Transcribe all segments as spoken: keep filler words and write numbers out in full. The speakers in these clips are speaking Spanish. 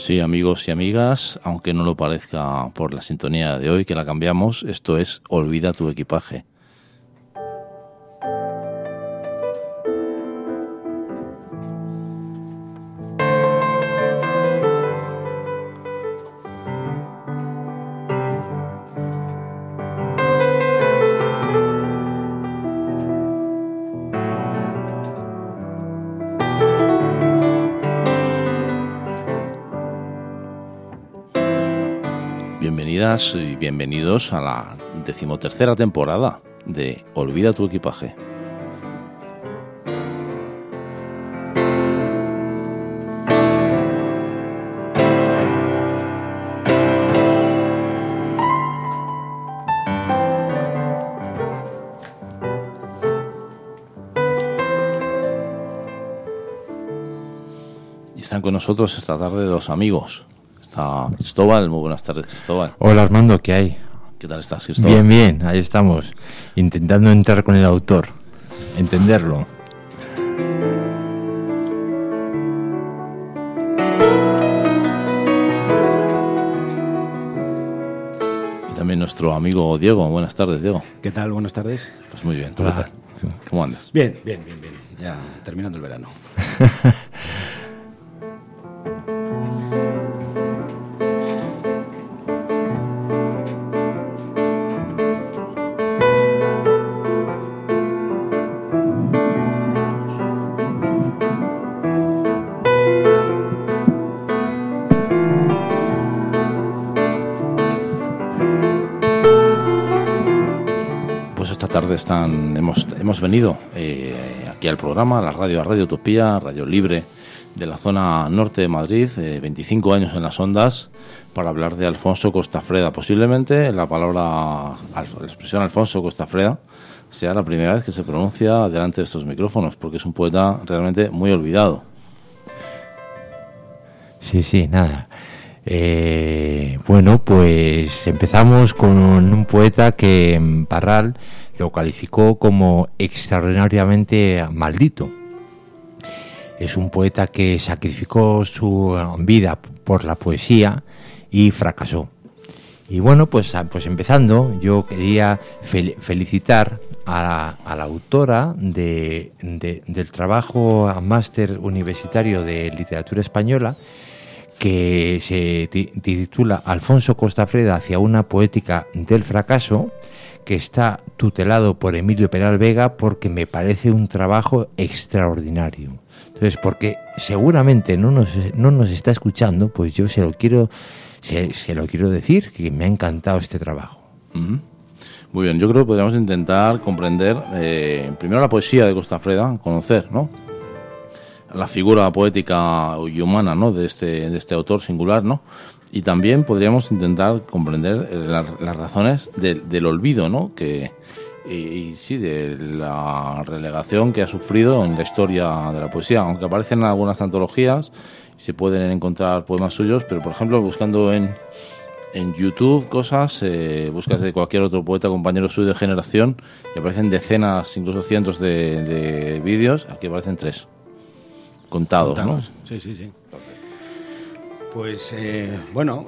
Pues sí, amigos y amigas, aunque no lo parezca por la sintonía de hoy, que la cambiamos, esto es Olvida tu equipaje. Bienvenidas y bienvenidos a la decimotercera temporada de Olvida tu equipaje. Y están con nosotros esta tarde dos amigos. Está Cristóbal, muy buenas tardes, Cristóbal. Hola Armando, ¿qué hay? ¿Qué tal estás, Cristóbal? Bien, bien, ahí estamos, intentando entrar con el autor, entenderlo. Y también nuestro amigo Diego, buenas tardes, Diego. ¿Qué tal? Buenas tardes. Pues muy bien, ¿tú Hola. qué tal? ¿Cómo andas? Bien, bien, bien, bien. Ya terminando el verano. Tarde están hemos hemos venido eh, aquí al programa, a la radio, a Radio Utopía, Radio Libre de la zona norte de Madrid, eh, veinticinco años en las ondas, para hablar de Alfonso Costafreda. Posiblemente la palabra, la expresión Alfonso Costafreda sea la primera vez que se pronuncia delante de estos micrófonos, porque es un poeta realmente muy olvidado. Sí, sí, nada. Eh, bueno, pues empezamos con un poeta que Parral lo calificó como extraordinariamente maldito. Es un poeta que sacrificó su vida por la poesía y fracasó. Y bueno, pues, pues empezando, yo quería fel- felicitar a la, a la autora de, de, del trabajo máster universitario de literatura española, que se titula Alfonso Costafreda hacia una poética del fracaso, que está tutelado por Emilio Peral Vega, porque me parece un trabajo extraordinario. Entonces, porque seguramente no nos, no nos está escuchando, pues yo se lo quiero se, se lo quiero decir, que me ha encantado este trabajo. Uh-huh. Muy bien, yo creo que podríamos intentar comprender eh, primero la poesía de Costafreda, conocer, ¿no?, la figura poética y humana, ¿no?, de este de este autor singular, ¿no? Y también podríamos intentar comprender eh, las, las razones de, del olvido, ¿no?, que y, y sí, de la relegación que ha sufrido en la historia de la poesía, aunque aparecen en algunas antologías, se pueden encontrar poemas suyos, pero por ejemplo buscando en en YouTube cosas, eh, buscas de cualquier otro poeta compañero suyo de generación y aparecen decenas, incluso cientos de, de vídeos. Aquí aparecen tres contados, Contados. ¿no? Sí, sí, sí. Pues, eh, bueno,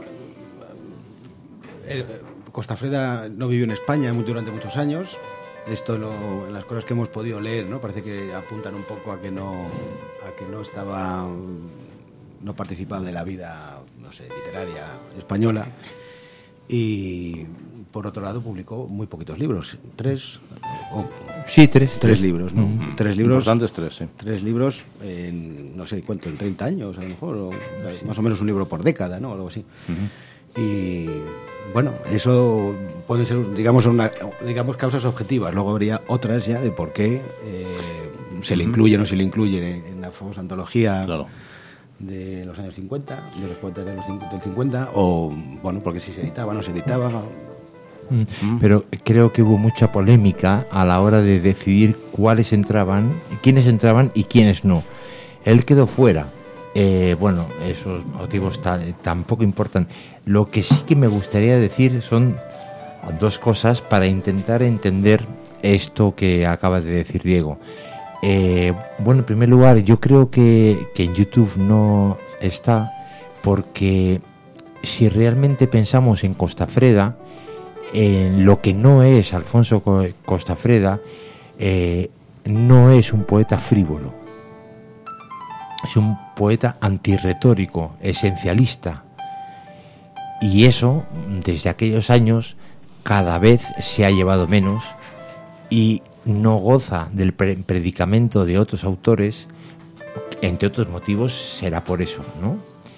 eh, Costafreda no vivió en España muy, durante muchos años. Esto, lo, las cosas que hemos podido leer, ¿no?, parece que apuntan un poco a que no, a que no estaba, no participaba de la vida, no sé, literaria española. Y por otro lado publicó muy poquitos libros, tres o Sí, tres. tres libros, ¿no? Mm. Tres libros. Importantes tres, sí. Tres libros en, no sé cuánto, en treinta años a lo mejor, o, sí, más o menos un libro por década, ¿no?, algo así. Uh-huh. Y bueno, eso pueden ser, digamos, una, digamos causas objetivas. Luego habría otras ya de por qué eh, se le incluye o no se le incluye en, en la famosa antología. Claro. De los años cincuenta, de los poetas de los, del cincuenta, o bueno, porque si se editaba, no se editaba. Mm. Pero creo que hubo mucha polémica a la hora de decidir cuáles entraban, quiénes entraban y quiénes no. Él quedó fuera. Eh, bueno, esos motivos ta- tampoco importan. Lo que sí que me gustaría decir son dos cosas para intentar entender esto que acaba de decir Diego. Eh, bueno, en primer lugar, yo creo que, que en YouTube no está, porque si realmente pensamos en Costafreda, en lo que no es Alfonso Costafreda, eh, no es un poeta frívolo, es un poeta antirretórico, esencialista, y eso desde aquellos años cada vez se ha llevado menos y no goza del pre- predicamento de otros autores. Entre otros motivos será por eso, ¿no?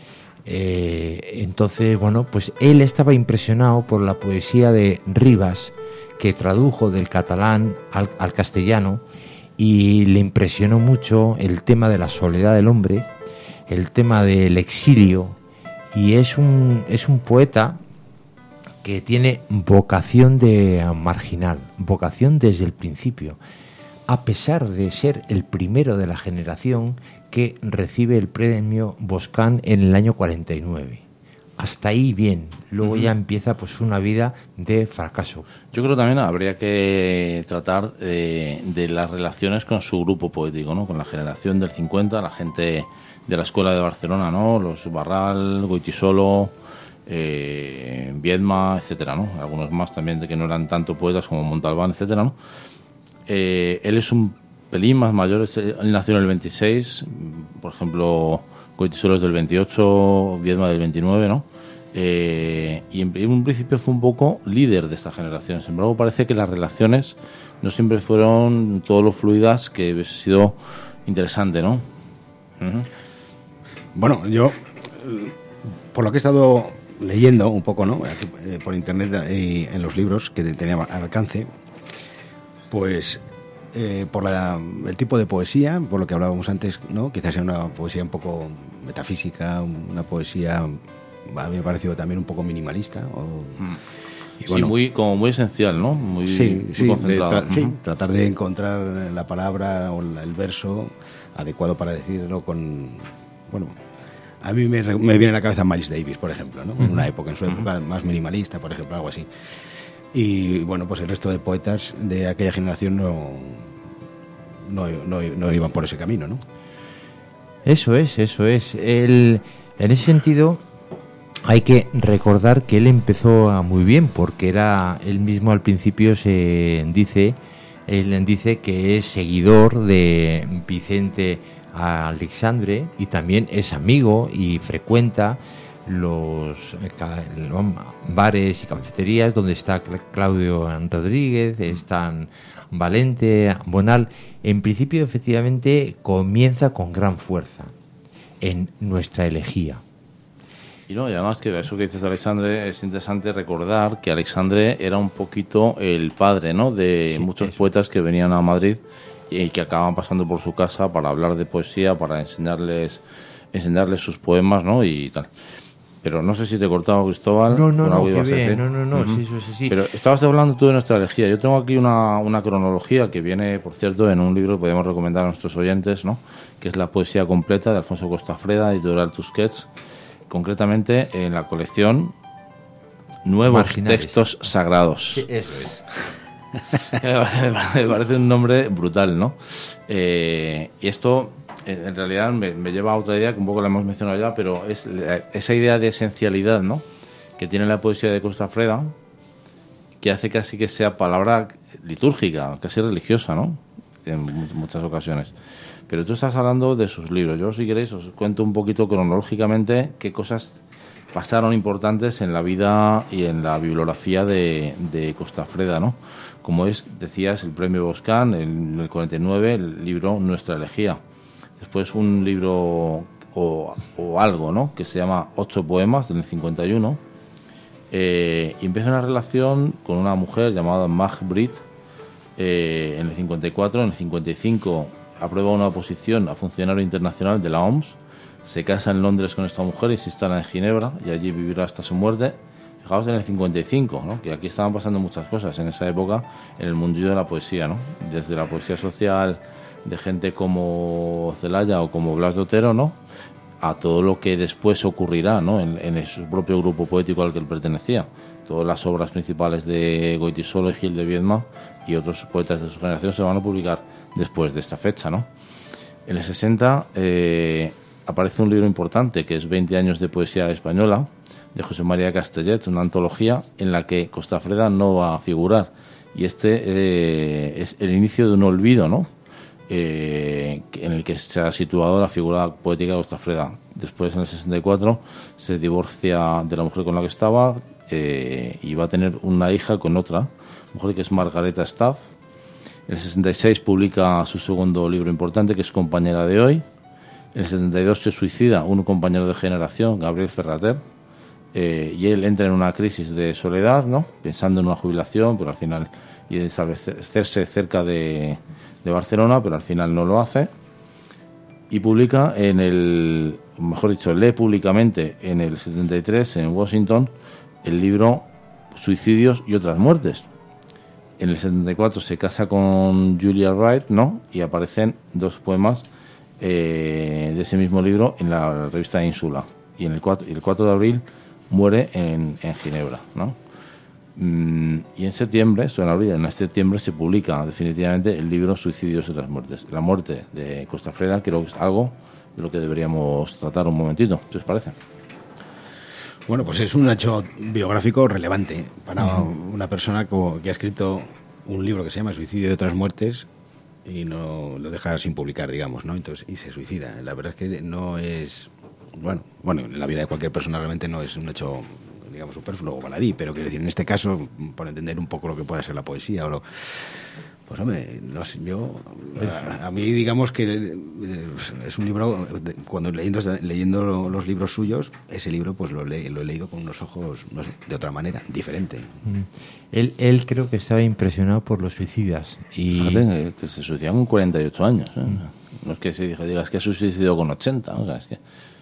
Eh, entonces, bueno, pues él estaba impresionado por la poesía de Rivas, que tradujo del catalán al, al castellano, y le impresionó mucho el tema de la soledad del hombre, el tema del exilio, y es un, es un poeta que tiene vocación de marginal, vocación desde el principio, a pesar de ser el primero de la generación que recibe el premio Boscán en el año cuarenta y nueve. Hasta ahí bien, luego uh-huh. ya empieza pues una vida de fracaso. Yo creo que también habría que tratar eh, de las relaciones con su grupo poético, ¿no? Con la generación del cincuenta, la gente de la escuela de Barcelona, ¿no? Los Barral, Goytisolo, eh, Viedma, etcétera, ¿no? Algunos más también de que no eran tanto poetas como Montalbán, etcétera, ¿no? Eh, él es un pelín más mayor, él nació en el veintiséis, por ejemplo, Goytisolo es del veintiocho, Viedma del veintinueve, ¿no? Eh, y en, en un principio fue un poco líder de esta generación. Sin embargo, parece que las relaciones no siempre fueron todo lo fluidas que hubiese sido interesante, ¿no? Uh-huh. Bueno, yo, por lo que he estado leyendo un poco, ¿no? Aquí, eh, por internet y en los libros que tenía al alcance, pues eh, por la, el tipo de poesía, por lo que hablábamos antes, ¿no? Quizás sea una poesía un poco metafísica, una poesía, a mí me ha parecido también un poco minimalista. O, mm. y bueno, sí, muy, como muy esencial, ¿no? Muy, sí, muy sí, concentrado. De tra- uh-huh. sí, tratar de encontrar la palabra o la, el verso adecuado para decirlo con, bueno, a mí me, me viene a la cabeza Miles Davis, por ejemplo, ¿no? Uh-huh. En una época, en su época uh-huh. más minimalista, por ejemplo, algo así. Y bueno, pues el resto de poetas de aquella generación no, no, no, no iban por ese camino, ¿no? Eso es, eso es. El, en ese sentido, hay que recordar que él empezó a muy bien, porque era él mismo al principio se dice, él dice que es seguidor de Vicente Aleixandre y también es amigo y frecuenta los bares y cafeterías donde está Claudio Rodríguez, están Valente, Bonal. En principio, efectivamente, comienza con gran fuerza en Nuestra elegía. Y no, y además que eso que dices de Aleixandre, es interesante recordar que Aleixandre era un poquito el padre, ¿no? De sí, muchos eso. Poetas que venían a Madrid y que acababan pasando por su casa para hablar de poesía, para enseñarles enseñarles sus poemas, ¿no? Y tal. Pero no sé si te he cortado, Cristóbal. No, no, no, qué bien. no, no, no, uh-huh. sí, sí, sí. Pero estabas hablando tú de Nuestra elegía. Yo tengo aquí una, una cronología que viene, por cierto, en un libro que podemos recomendar a nuestros oyentes, ¿no? Que es La poesía completa, de Alfonso Costafreda, editorial Tusquets, concretamente en la colección Nuevos Marginales. Textos Sagrados. Sí, eso es. Me parece un nombre brutal, ¿no? Eh, y esto en realidad me, me lleva a otra idea que un poco la hemos mencionado ya, pero es la, esa idea de esencialidad, ¿no? Que tiene la poesía de Costafreda, que hace casi que sea palabra litúrgica, casi religiosa, ¿no? En muchas ocasiones. Pero tú estás hablando de sus libros. Yo, si queréis, os cuento un poquito cronológicamente qué cosas pasaron importantes en la vida y en la bibliografía de, de Costafreda, ¿no? Como es, decías, el premio Boscán en el cuarenta y nueve, el libro Nuestra elegía. Después un libro o, o algo, ¿no? Que se llama Ocho poemas, del cincuenta y uno. Eh, y empieza una relación con una mujer llamada Mag Brit eh, en el cincuenta y cuatro. En el cincuenta y cinco aprueba una oposición a funcionario internacional de la O M S. Se casa en Londres con esta mujer y se instala en Ginebra y allí vivirá hasta su muerte. Fijaos en el cincuenta y cinco, ¿no? Que aquí estaban pasando muchas cosas en esa época en el mundillo de la poesía, ¿no? Desde la poesía social de gente como Celaya o como Blas de Otero, ¿no? A todo lo que después ocurrirá, ¿no? En, en su propio grupo poético al que él pertenecía. Todas las obras principales de Goytisolo y Gil de Viedma y otros poetas de su generación se van a publicar después de esta fecha, ¿no? En el sesenta, eh, aparece un libro importante que es veinte años de poesía española de José María Castellet, una antología en la que Costafreda no va a figurar, y este eh, es el inicio de un olvido, ¿no? Eh, en el que se ha situado la figura poética de Costafreda. Después, en el sesenta y cuatro, se divorcia de la mujer con la que estaba eh, y va a tener una hija con otra mujer que es Margareta Staff. En el sesenta y seis publica su segundo libro importante, que es Compañera de hoy. En el setenta y dos se suicida un compañero de generación, Gabriel Ferrater, eh, y él entra en una crisis de soledad, ¿no? Pensando en una jubilación, pero al final, y de establecerse cerca de, de Barcelona, pero al final no lo hace. Y publica en el, mejor dicho, lee públicamente en el setenta y tres, en Washington, el libro Suicidios y otras muertes. En el setenta y cuatro se casa con Julia Wright, ¿no? Y aparecen dos poemas eh, de ese mismo libro en la revista Ínsula. Y en el cuatro, el cuatro de abril muere en, en Ginebra, ¿no? Mm, y en septiembre, esto en abril, en septiembre se publica definitivamente el libro Suicidios y otras muertes. La muerte de Costafreda creo que es algo de lo que deberíamos tratar un momentito, ¿qué os parece? Bueno, pues es un hecho biográfico relevante para uh-huh. una persona que ha escrito un libro que se llama Suicidio y otras muertes y no lo deja sin publicar, digamos, ¿no? Entonces, y se suicida. La verdad es que no es, bueno, bueno, en la vida de cualquier persona realmente no es un hecho, digamos, superfluo o baladí, pero quiero decir, en este caso, por entender un poco lo que pueda ser la poesía o lo... Pues hombre, no sé, yo a, a mí digamos que es un libro, cuando leyendo leyendo los libros suyos, ese libro pues lo, le, lo he leído con unos ojos, no sé, de otra manera, diferente. Mm. Él, él creo que estaba impresionado por los suicidas. Y... Fíjate que se suicidó con cuarenta y ocho años, ¿eh? Mm. No es que se diga, digas que se suicidó con ochenta, o sea, es que...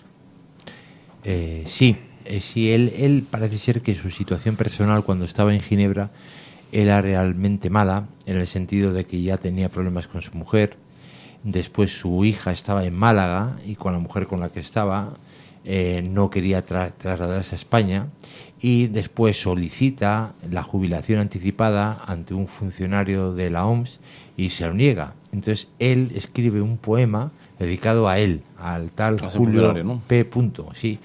Eh, sí, eh, sí él, él parece ser que su situación personal cuando estaba en Ginebra era realmente mala, en el sentido de que ya tenía problemas con su mujer. Después su hija estaba en Málaga y con la mujer con la que estaba eh, no quería tra- trasladarse a España, y después solicita la jubilación anticipada ante un funcionario de la O M S y se lo niega. Entonces él escribe un poema dedicado a él, al tal Julio, ¿no? P. Punto, sí,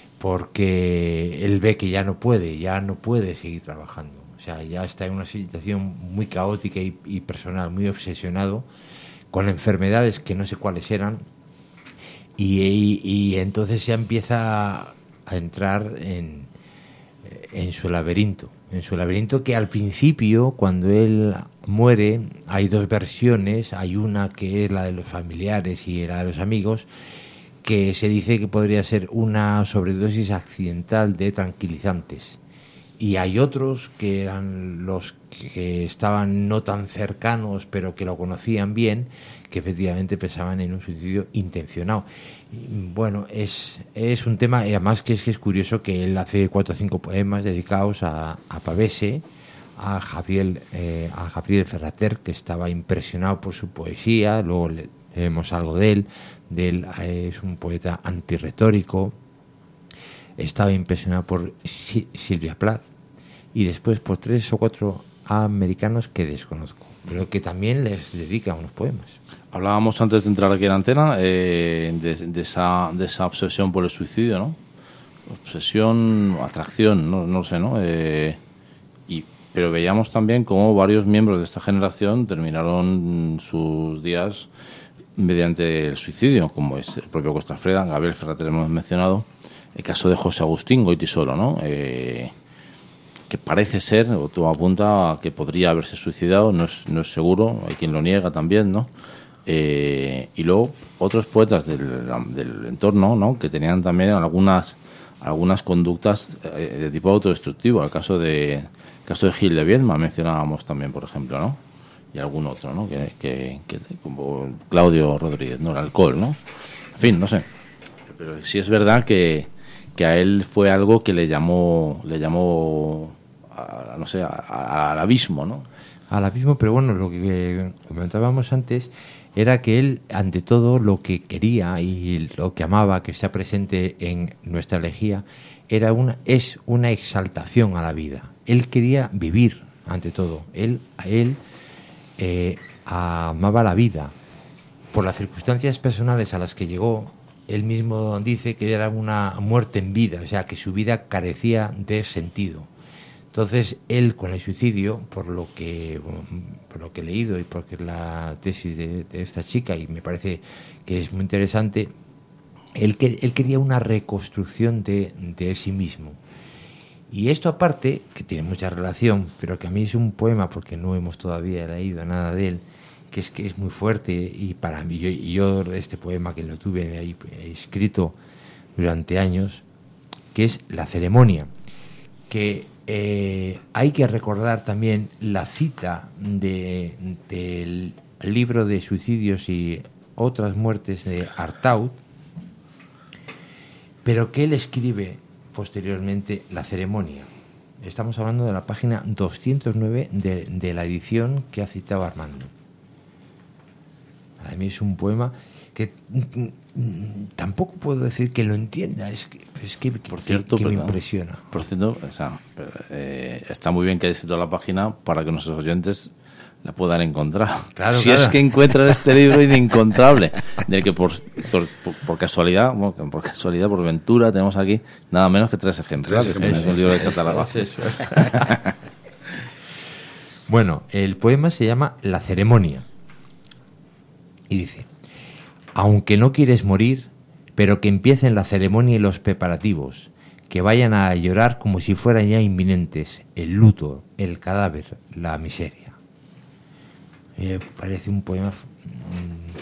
porque él ve que ya no puede, ya no puede seguir trabajando. O sea, ya está en una situación muy caótica y, y personal, muy obsesionado, con enfermedades que no sé cuáles eran, y, y, y entonces ya empieza a entrar en, en su laberinto, en su laberinto que al principio, cuando él muere, hay dos versiones, hay una que es la de los familiares y la de los amigos, que se dice que podría ser una sobredosis accidental de tranquilizantes. Y hay otros que eran los que estaban no tan cercanos, pero que lo conocían bien, que efectivamente pensaban en un suicidio intencionado. Y bueno, es, es un tema, y además que es, que es curioso que él hace cuatro o cinco poemas dedicados a, a Pavese, a Gabriel, eh, a Gabriel Ferrater, que estaba impresionado por su poesía. Luego le, leemos algo de él, de él eh, es un poeta antirretórico. Estaba impresionado por si, Silvia Plath, y después por tres o cuatro americanos que desconozco, pero que también les dedican unos poemas. Hablábamos antes de entrar aquí en la antena eh, de, de, esa, de esa obsesión por el suicidio, ¿no? Obsesión, atracción, no, no sé, ¿no? Eh, y, pero veíamos también cómo varios miembros de esta generación terminaron sus días mediante el suicidio, como es el propio Costafreda, Gabriel Ferrater hemos mencionado, el caso de José Agustín Goitisolo, ¿no? Eh, que parece ser, o todo apunta a que podría haberse suicidado, no es, no es seguro, hay quien lo niega también, ¿no? Eh, y luego otros poetas del, del entorno, ¿no? Que tenían también algunas algunas conductas eh, de tipo autodestructivo. El caso de el caso de Gil de Viedma mencionábamos también, por ejemplo, ¿no? Y algún otro, ¿no? Que, que, que como Claudio Rodríguez, ¿no? El alcohol, ¿no? En fin, no sé. Pero sí es verdad que, que a él fue algo que le llamó le llamó a, no sé, a, a, al abismo, ¿no? Al abismo, pero bueno, lo que comentábamos antes era que él, ante todo, lo que quería y lo que amaba que sea presente en nuestra elegía era una, es una exaltación a la vida. Él quería vivir, ante todo. Él, a él eh, amaba la vida. Por las circunstancias personales a las que llegó, él mismo dice que era una muerte en vida, o sea, que su vida carecía de sentido. Entonces, él con el suicidio, por lo que por lo que he leído y porque es la tesis de, de esta chica, y me parece que es muy interesante, él, que, él quería una reconstrucción de, de sí mismo. Y esto aparte, que tiene mucha relación, pero que a mí es un poema, porque no hemos todavía leído nada de él, que es que es muy fuerte, y para mí, yo, y yo este poema que lo tuve ahí escrito durante años, que es La ceremonia, que eh, hay que recordar también la cita de, del libro de suicidios y otras muertes de Artaud, pero que él escribe posteriormente La ceremonia. Estamos hablando de la página doscientos nueve de, de la edición que ha citado Armando. Para mí es un poema que mm, mm, tampoco puedo decir que lo entienda, es que, es que, por cierto, que, que me perdón, impresiona. Por cierto, o sea, eh, está muy bien que hayas escrito la página para que nuestros oyentes la puedan encontrar. Claro, si claro. es que encuentran este libro inencontrable, del que por, por, por casualidad, bueno, por casualidad, por ventura, tenemos aquí nada menos que tres ejemplares. Tres Es un libro de catálogo. Bueno, el poema se llama La ceremonia. Y dice: aunque no quieres morir, pero que empiecen la ceremonia y los preparativos, que vayan a llorar como si fueran ya inminentes el luto, el cadáver, la miseria. Me parece un poema mmm,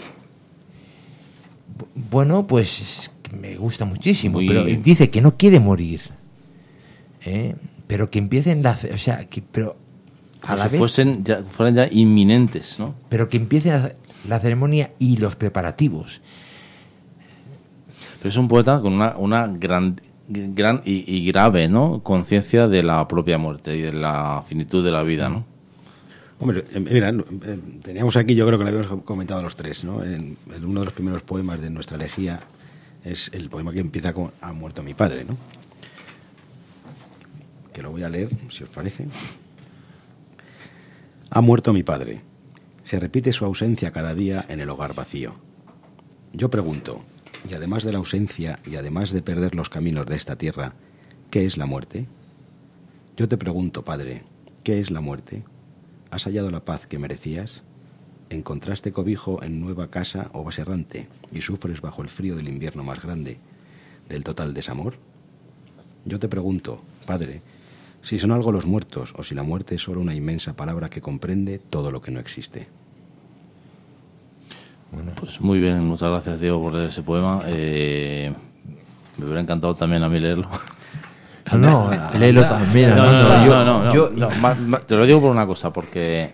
bueno, pues me gusta muchísimo. Muy... pero dice que no quiere morir, ¿eh? Pero que empiecen la, o sea, que, pero a la si vez fuesen ya, fueran ya inminentes, ¿no? Pero que empiecen la, la ceremonia y los preparativos. Pero es un poeta con una, una gran, gran y, y grave, ¿no?, conciencia de la propia muerte y de la finitud de la vida, ¿no? Hombre, mira, teníamos aquí, yo creo que lo habíamos comentado los tres, ¿no? En, en uno de los primeros poemas de nuestra elegía es el poema que empieza con "Ha muerto mi padre", ¿no? Que lo voy a leer, si os parece. Ha muerto mi padre. Se repite su ausencia cada día en el hogar vacío. Yo pregunto, y además de la ausencia y además de perder los caminos de esta tierra, ¿qué es la muerte? Yo te pregunto, padre, ¿qué es la muerte? ¿Has hallado la paz que merecías? ¿Encontraste cobijo en nueva casa o vas errante y sufres bajo el frío del invierno más grande, del total desamor? Yo te pregunto, padre, si son algo los muertos o si la muerte es solo una inmensa palabra que comprende todo lo que no existe. Bueno, pues muy bien, muchas gracias, Diego, por leer ese poema. Eh, me hubiera encantado también a mí leerlo. No, no, léelo también. No, no, no, no, yo, no, no, yo, no, más, más, te lo digo por una cosa, porque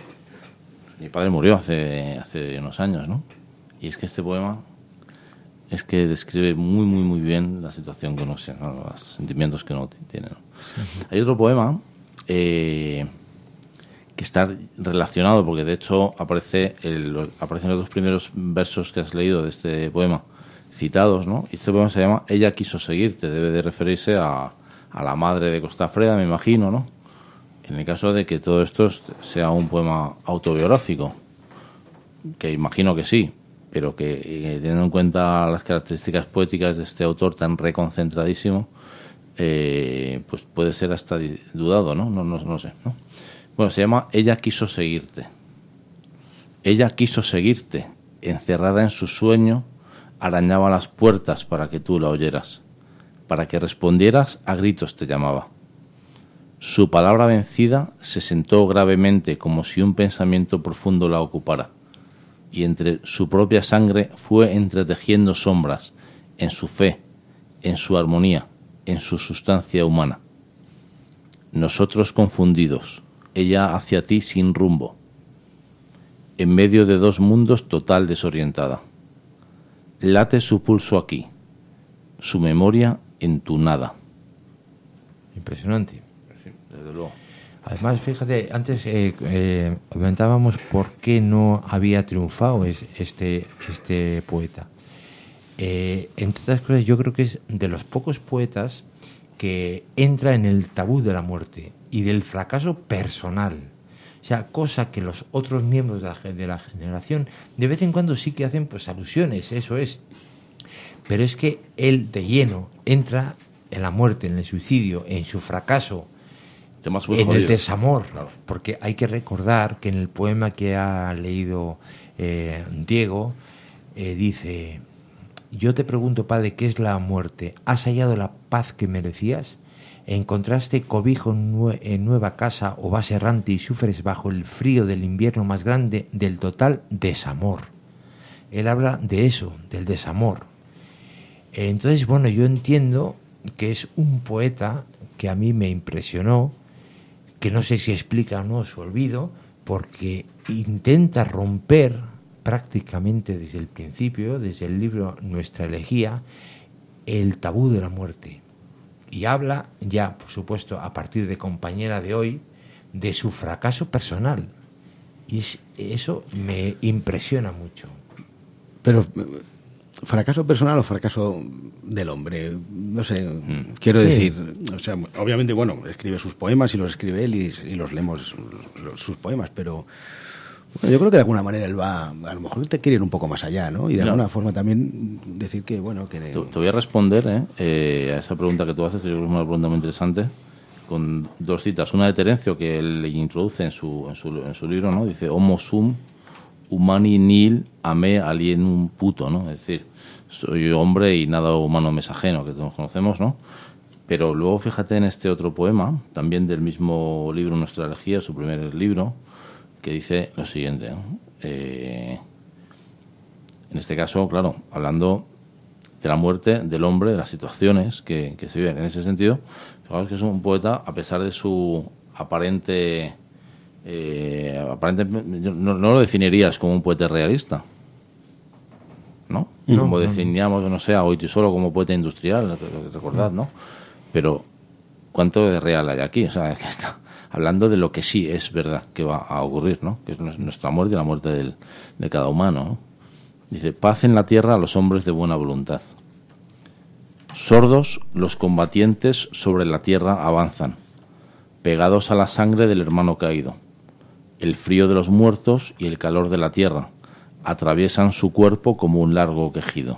mi padre murió hace, hace unos años, ¿no? Y es que este poema es que describe muy, muy, muy bien la situación que uno se, ¿no?, los sentimientos que uno tiene, ¿no? Uh-huh. Hay otro poema eh, que está relacionado, porque de hecho aparece el, aparecen los dos primeros versos que has leído de este poema citados, ¿no? Y este poema se llama Ella quiso seguirte, debe de referirse a, a la madre de Costafreda, me imagino, ¿no? En el caso de que todo esto sea un poema autobiográfico, que imagino que sí, pero que eh, teniendo en cuenta las características poéticas de este autor tan reconcentradísimo, eh, pues puede ser hasta dudado, ¿no? No, no, no sé, ¿no? Bueno, se llama Ella quiso seguirte. Ella quiso seguirte, encerrada en su sueño, arañaba las puertas para que tú la oyeras, para que respondieras, a gritos te llamaba. Su palabra vencida se sentó gravemente como si un pensamiento profundo la ocupara, y entre su propia sangre fue entretejiendo sombras, en su fe, en su armonía, en su sustancia humana. Nosotros confundidos, ella hacia ti sin rumbo, en medio de dos mundos total desorientada. Late su pulso aquí, su memoria en tu nada. Impresionante. Sí, desde luego. Además, fíjate, antes eh, eh, comentábamos por qué no había triunfado es, este, este poeta. Eh, entre otras cosas, yo creo que es de los pocos poetas que entra en el tabú de la muerte y del fracaso personal. O sea, cosa que los otros miembros de la, de la generación de vez en cuando sí que hacen pues alusiones, eso es. Pero es que él de lleno entra en la muerte, en el suicidio, en su fracaso, Temas muy en jodidos. el desamor, Claro. porque hay que recordar que en el poema que ha leído eh, Diego eh, dice: yo te pregunto, Padre, ¿qué es la muerte? ¿Has hallado la paz que merecías? ¿Encontraste cobijo en, nue- en nueva casa o vas errante y sufres bajo el frío del invierno más grande del total desamor? Él habla de eso, del desamor. Entonces, bueno, yo entiendo que es un poeta que a mí me impresionó, que no sé si explica o no su olvido, porque intenta romper prácticamente desde el principio, desde el libro Nuestra Elegía, el tabú de la muerte. Y habla ya, por supuesto, a partir de Compañera de hoy, de su fracaso personal. Y es, eso me impresiona mucho. Pero, ¿fracaso personal o fracaso del hombre? No sé, Mm. quiero Sí. decir, o sea, obviamente, bueno, escribe sus poemas y los escribe él y, y los leemos los- sus poemas, pero bueno, yo creo que de alguna manera él va, a lo mejor te quiere ir un poco más allá, ¿no? Y de Ya. alguna forma también decir que, bueno, que... Te, te voy a responder ¿eh? Eh, a esa pregunta que tú haces, que yo creo que es una pregunta muy interesante, con dos citas. Una de Terencio, que él le introduce en su, en su, en su libro, ¿no? Dice: Homo sum humani nil ame alienum puto, ¿no? Es decir, soy hombre y nada humano me es ajeno, que todos conocemos, ¿no? Pero luego fíjate en este otro poema, también del mismo libro Nuestra Elegía, su primer libro, que dice lo siguiente, ¿no? Eh, en este caso, claro, hablando de la muerte del hombre, de las situaciones que, que se viven. En ese sentido, fijaos que es un poeta, a pesar de su aparente... Eh, aparente no, no lo definirías como un poeta realista, ¿no? No, como no, definíamos, no sé, a Goiti solo como poeta industrial, recordad, ¿no? Pero ¿cuánto de real hay aquí? O sea, que está hablando de lo que sí es verdad que va a ocurrir, ¿no? Que es nuestra muerte y la muerte del, de cada humano, ¿no? Dice: paz en la tierra a los hombres de buena voluntad. Sordos los combatientes sobre la tierra avanzan, pegados a la sangre del hermano caído. El frío de los muertos y el calor de la tierra atraviesan su cuerpo como un largo quejido.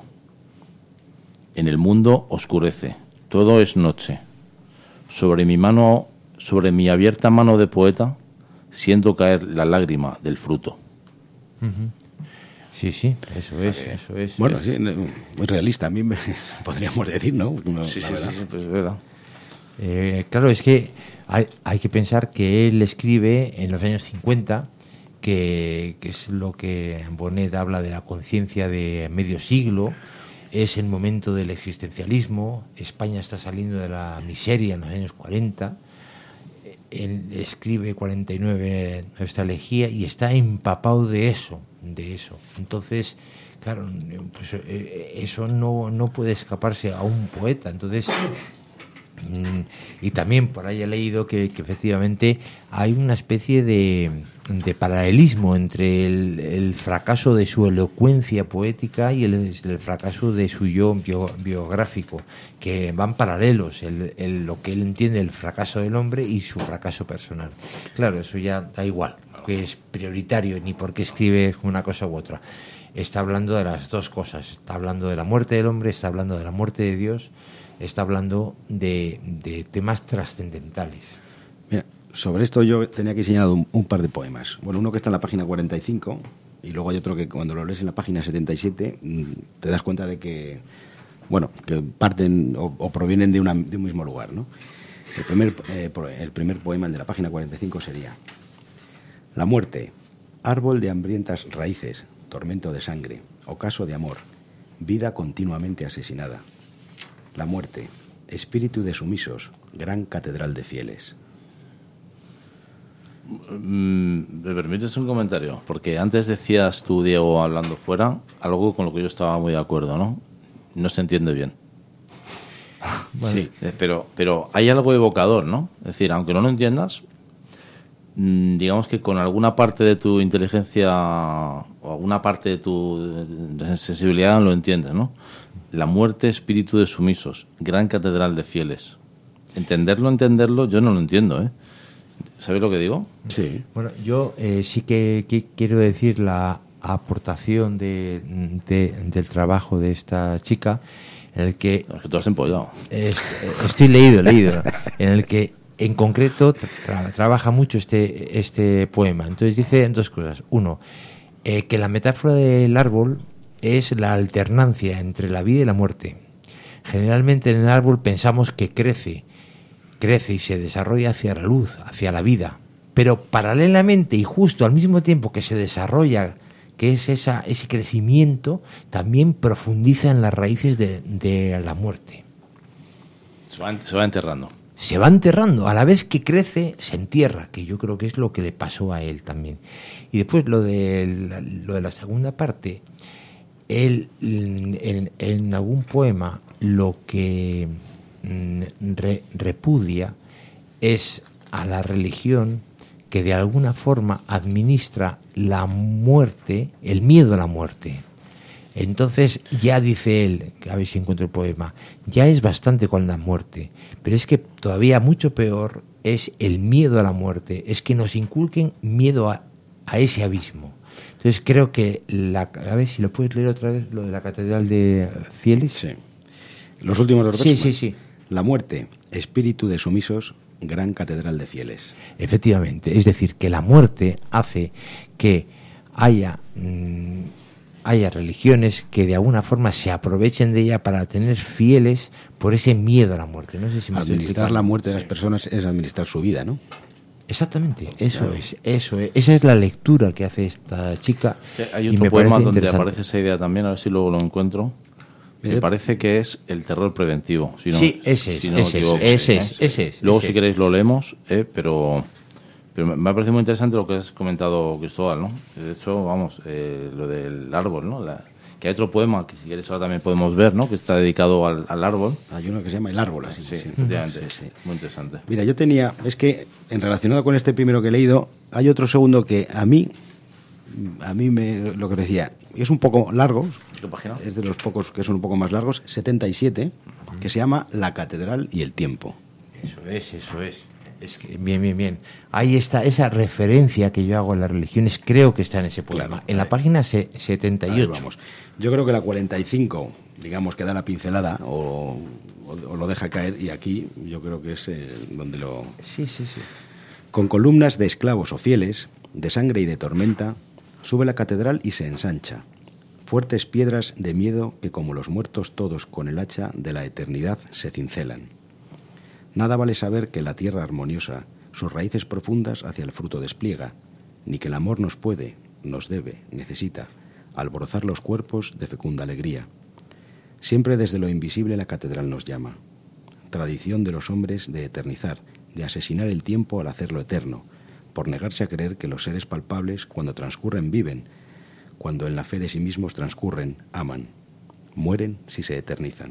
En el mundo oscurece, todo es noche. Sobre mi mano, sobre mi abierta mano de poeta, siento caer la lágrima del fruto. Sí, sí, eso es, eso es. Bueno, sí, muy realista, a mí me, podríamos decir, ¿no? No, Sí, la sí, verdad. sí, sí, pues es verdad. Eh, claro, es que hay, hay que pensar que él escribe en los años cincuenta, que, que es lo que Bonet habla de la conciencia de medio siglo, es el momento del existencialismo, España está saliendo de la miseria en los años cuarenta, él escribe cuarenta y nueve Nuestra Elegía y está empapado de eso, de eso. Entonces, claro, pues, eh, eso no, no puede escaparse a un poeta. Entonces, y también por ahí he leído que, que efectivamente hay una especie de, de paralelismo entre el, el fracaso de su elocuencia poética y el, el fracaso de su yo bio, biográfico, que van paralelos, el, el, lo que él entiende el fracaso del hombre y su fracaso personal. Claro, eso ya da igual, que es prioritario, ni por qué escribe una cosa u otra. Está hablando de las dos cosas, está hablando de la muerte del hombre, está hablando de la muerte de Dios, está hablando de, de temas trascendentales. Mira, sobre esto yo tenía aquí señalado un, un par de poemas. Bueno, uno que está en la página cuarenta y cinco y luego hay otro que cuando lo lees en la página setenta y siete te das cuenta de que, bueno, que parten o, o provienen de, una, de un mismo lugar, ¿no? El primer, eh, el primer poema, el de la página cuarenta y cinco, sería: La muerte, árbol de hambrientas raíces, tormento de sangre, ocaso de amor, vida continuamente asesinada. La muerte, espíritu de sumisos, gran catedral de fieles. ¿Me permites un comentario? Porque antes decías tú, Diego, hablando fuera, algo con lo que yo estaba muy de acuerdo, ¿no? No se entiende bien. Bueno. Sí, pero, pero hay algo evocador, ¿no? Es decir, aunque no lo entiendas, digamos que con alguna parte de tu inteligencia o alguna parte de tu sensibilidad lo entiendes, ¿no? La muerte, espíritu de sumisos, gran catedral de fieles. Entenderlo, entenderlo, yo no lo entiendo, ¿eh? ¿Sabéis lo que digo? Sí. Bueno, yo eh, sí que, que quiero decir la aportación de, de, del trabajo de esta chica, en el que... Es que tú has empollado. Es, estoy leído, leído, en el que en concreto tra- trabaja mucho este, este poema. Entonces dice dos cosas. Uno, eh, que la metáfora del árbol es la alternancia entre la vida y la muerte. Generalmente en el árbol pensamos que crece, crece y se desarrolla hacia la luz, hacia la vida. Pero paralelamente y justo al mismo tiempo que se desarrolla, que es esa, ese crecimiento, también profundiza en las raíces de, de la muerte. Se va, se va enterrando. Se va enterrando, a la vez que crece, se entierra, que yo creo que es lo que le pasó a él también. Y después lo de la, lo de la segunda parte, él en, en algún poema lo que re, repudia es a la religión que de alguna forma administra la muerte, el miedo a la muerte. Entonces ya dice él, a ver si encuentro el poema, ya es bastante con la muerte, pero es que todavía mucho peor es el miedo a la muerte, es que nos inculquen miedo a, a ese abismo. Entonces creo que, la, a ver si lo puedes leer otra vez, lo de la Catedral de Fieles. Sí. Los últimos dos Sí, versos. sí, sí. La muerte, espíritu de sumisos, gran catedral de fieles. Efectivamente, es decir, que la muerte hace que haya, mmm, haya religiones que de alguna forma se aprovechen de ella para tener fieles por ese miedo a la muerte. No sé si me estoy Administrar explicando. la muerte de las Sí. personas es administrar su vida, ¿no? Exactamente, eso Claro. es, eso es, esa es la lectura que hace esta chica. Sí, hay y otro me poema parece donde interesante. aparece esa idea también, a ver si luego lo encuentro. Me Eh, parece que es el terror preventivo. Si no, Sí, ese es, si no me ese es, equivoco, ese ¿eh? es, ese es, Luego, ese si es. queréis, lo leemos, eh, pero, pero me- me ha parecido muy interesante lo que has comentado, Cristóbal, ¿no? De hecho, vamos, eh, lo del árbol, ¿no? La, que hay otro poema que, si quieres, ahora también podemos ver, ¿no? Que está dedicado al, al árbol. Hay uno que se llama El Árbol, así. Sí, sí. efectivamente. Sí, sí. Muy interesante. Mira, yo tenía, es que en relacionado con este primero que he leído, hay otro segundo que a mí, a mí me, lo que decía, es un poco largo, ¿Qué página? es de los pocos que son un poco más largos, setenta y siete, que se llama La Catedral y el Tiempo. Eso es, eso es. Es que, bien, bien, bien. Ahí está esa referencia que yo hago a las religiones, creo que está en ese poema. Claro, en la ahí. página se- setenta y Ahí ocho. vamos. Yo creo que la cuarenta y cinco, digamos que da la pincelada o, o- o lo deja caer, y aquí yo creo que es eh, donde lo... Sí, sí, sí. Con columnas de esclavos o fieles, de sangre y de tormenta, sube la catedral y se ensancha. Fuertes piedras de miedo que, como los muertos todos con el hacha de la eternidad, se cincelan. Nada vale saber que la tierra armoniosa sus raíces profundas hacia el fruto despliega, ni que el amor nos puede, nos debe, necesita, alborozar los cuerpos de fecunda alegría. Siempre desde lo invisible la catedral nos llama. Tradición de los hombres de eternizar, de asesinar el tiempo al hacerlo eterno, por negarse a creer que los seres palpables, cuando transcurren, viven, cuando en la fe de sí mismos transcurren, aman, mueren si se eternizan.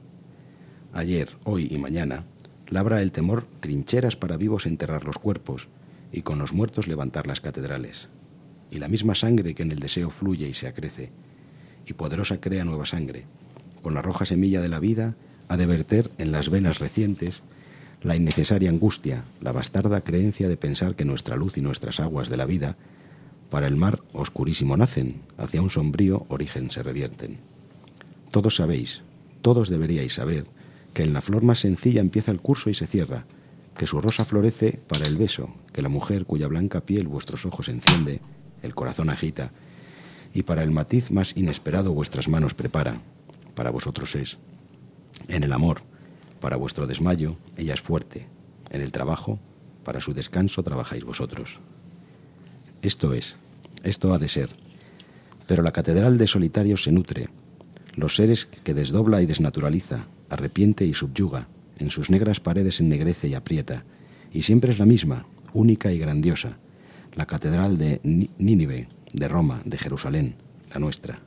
Ayer, hoy y mañana, labra el temor trincheras para vivos enterrar los cuerpos y con los muertos levantar las catedrales. Y la misma sangre que en el deseo fluye y se acrece, y poderosa crea nueva sangre, con la roja semilla de la vida, ha de verter en las venas recientes la innecesaria angustia, la bastarda creencia de pensar que nuestra luz y nuestras aguas de la vida para el mar oscurísimo nacen, hacia un sombrío origen se revierten. Todos sabéis, todos deberíais saber, que en la flor más sencilla empieza el curso y se cierra, que su rosa florece para el beso, que la mujer cuya blanca piel vuestros ojos enciende, el corazón agita, y para el matiz más inesperado vuestras manos prepara, para vosotros es. En el amor, para vuestro desmayo, ella es fuerte, en el trabajo, para su descanso trabajáis vosotros. Esto es, esto ha de ser, pero la catedral de solitarios se nutre, los seres que desdobla y desnaturaliza, arrepiente y subyuga, en sus negras paredes ennegrece y aprieta, y siempre es la misma, única y grandiosa, la catedral de Nínive, de Roma, de Jerusalén, la nuestra.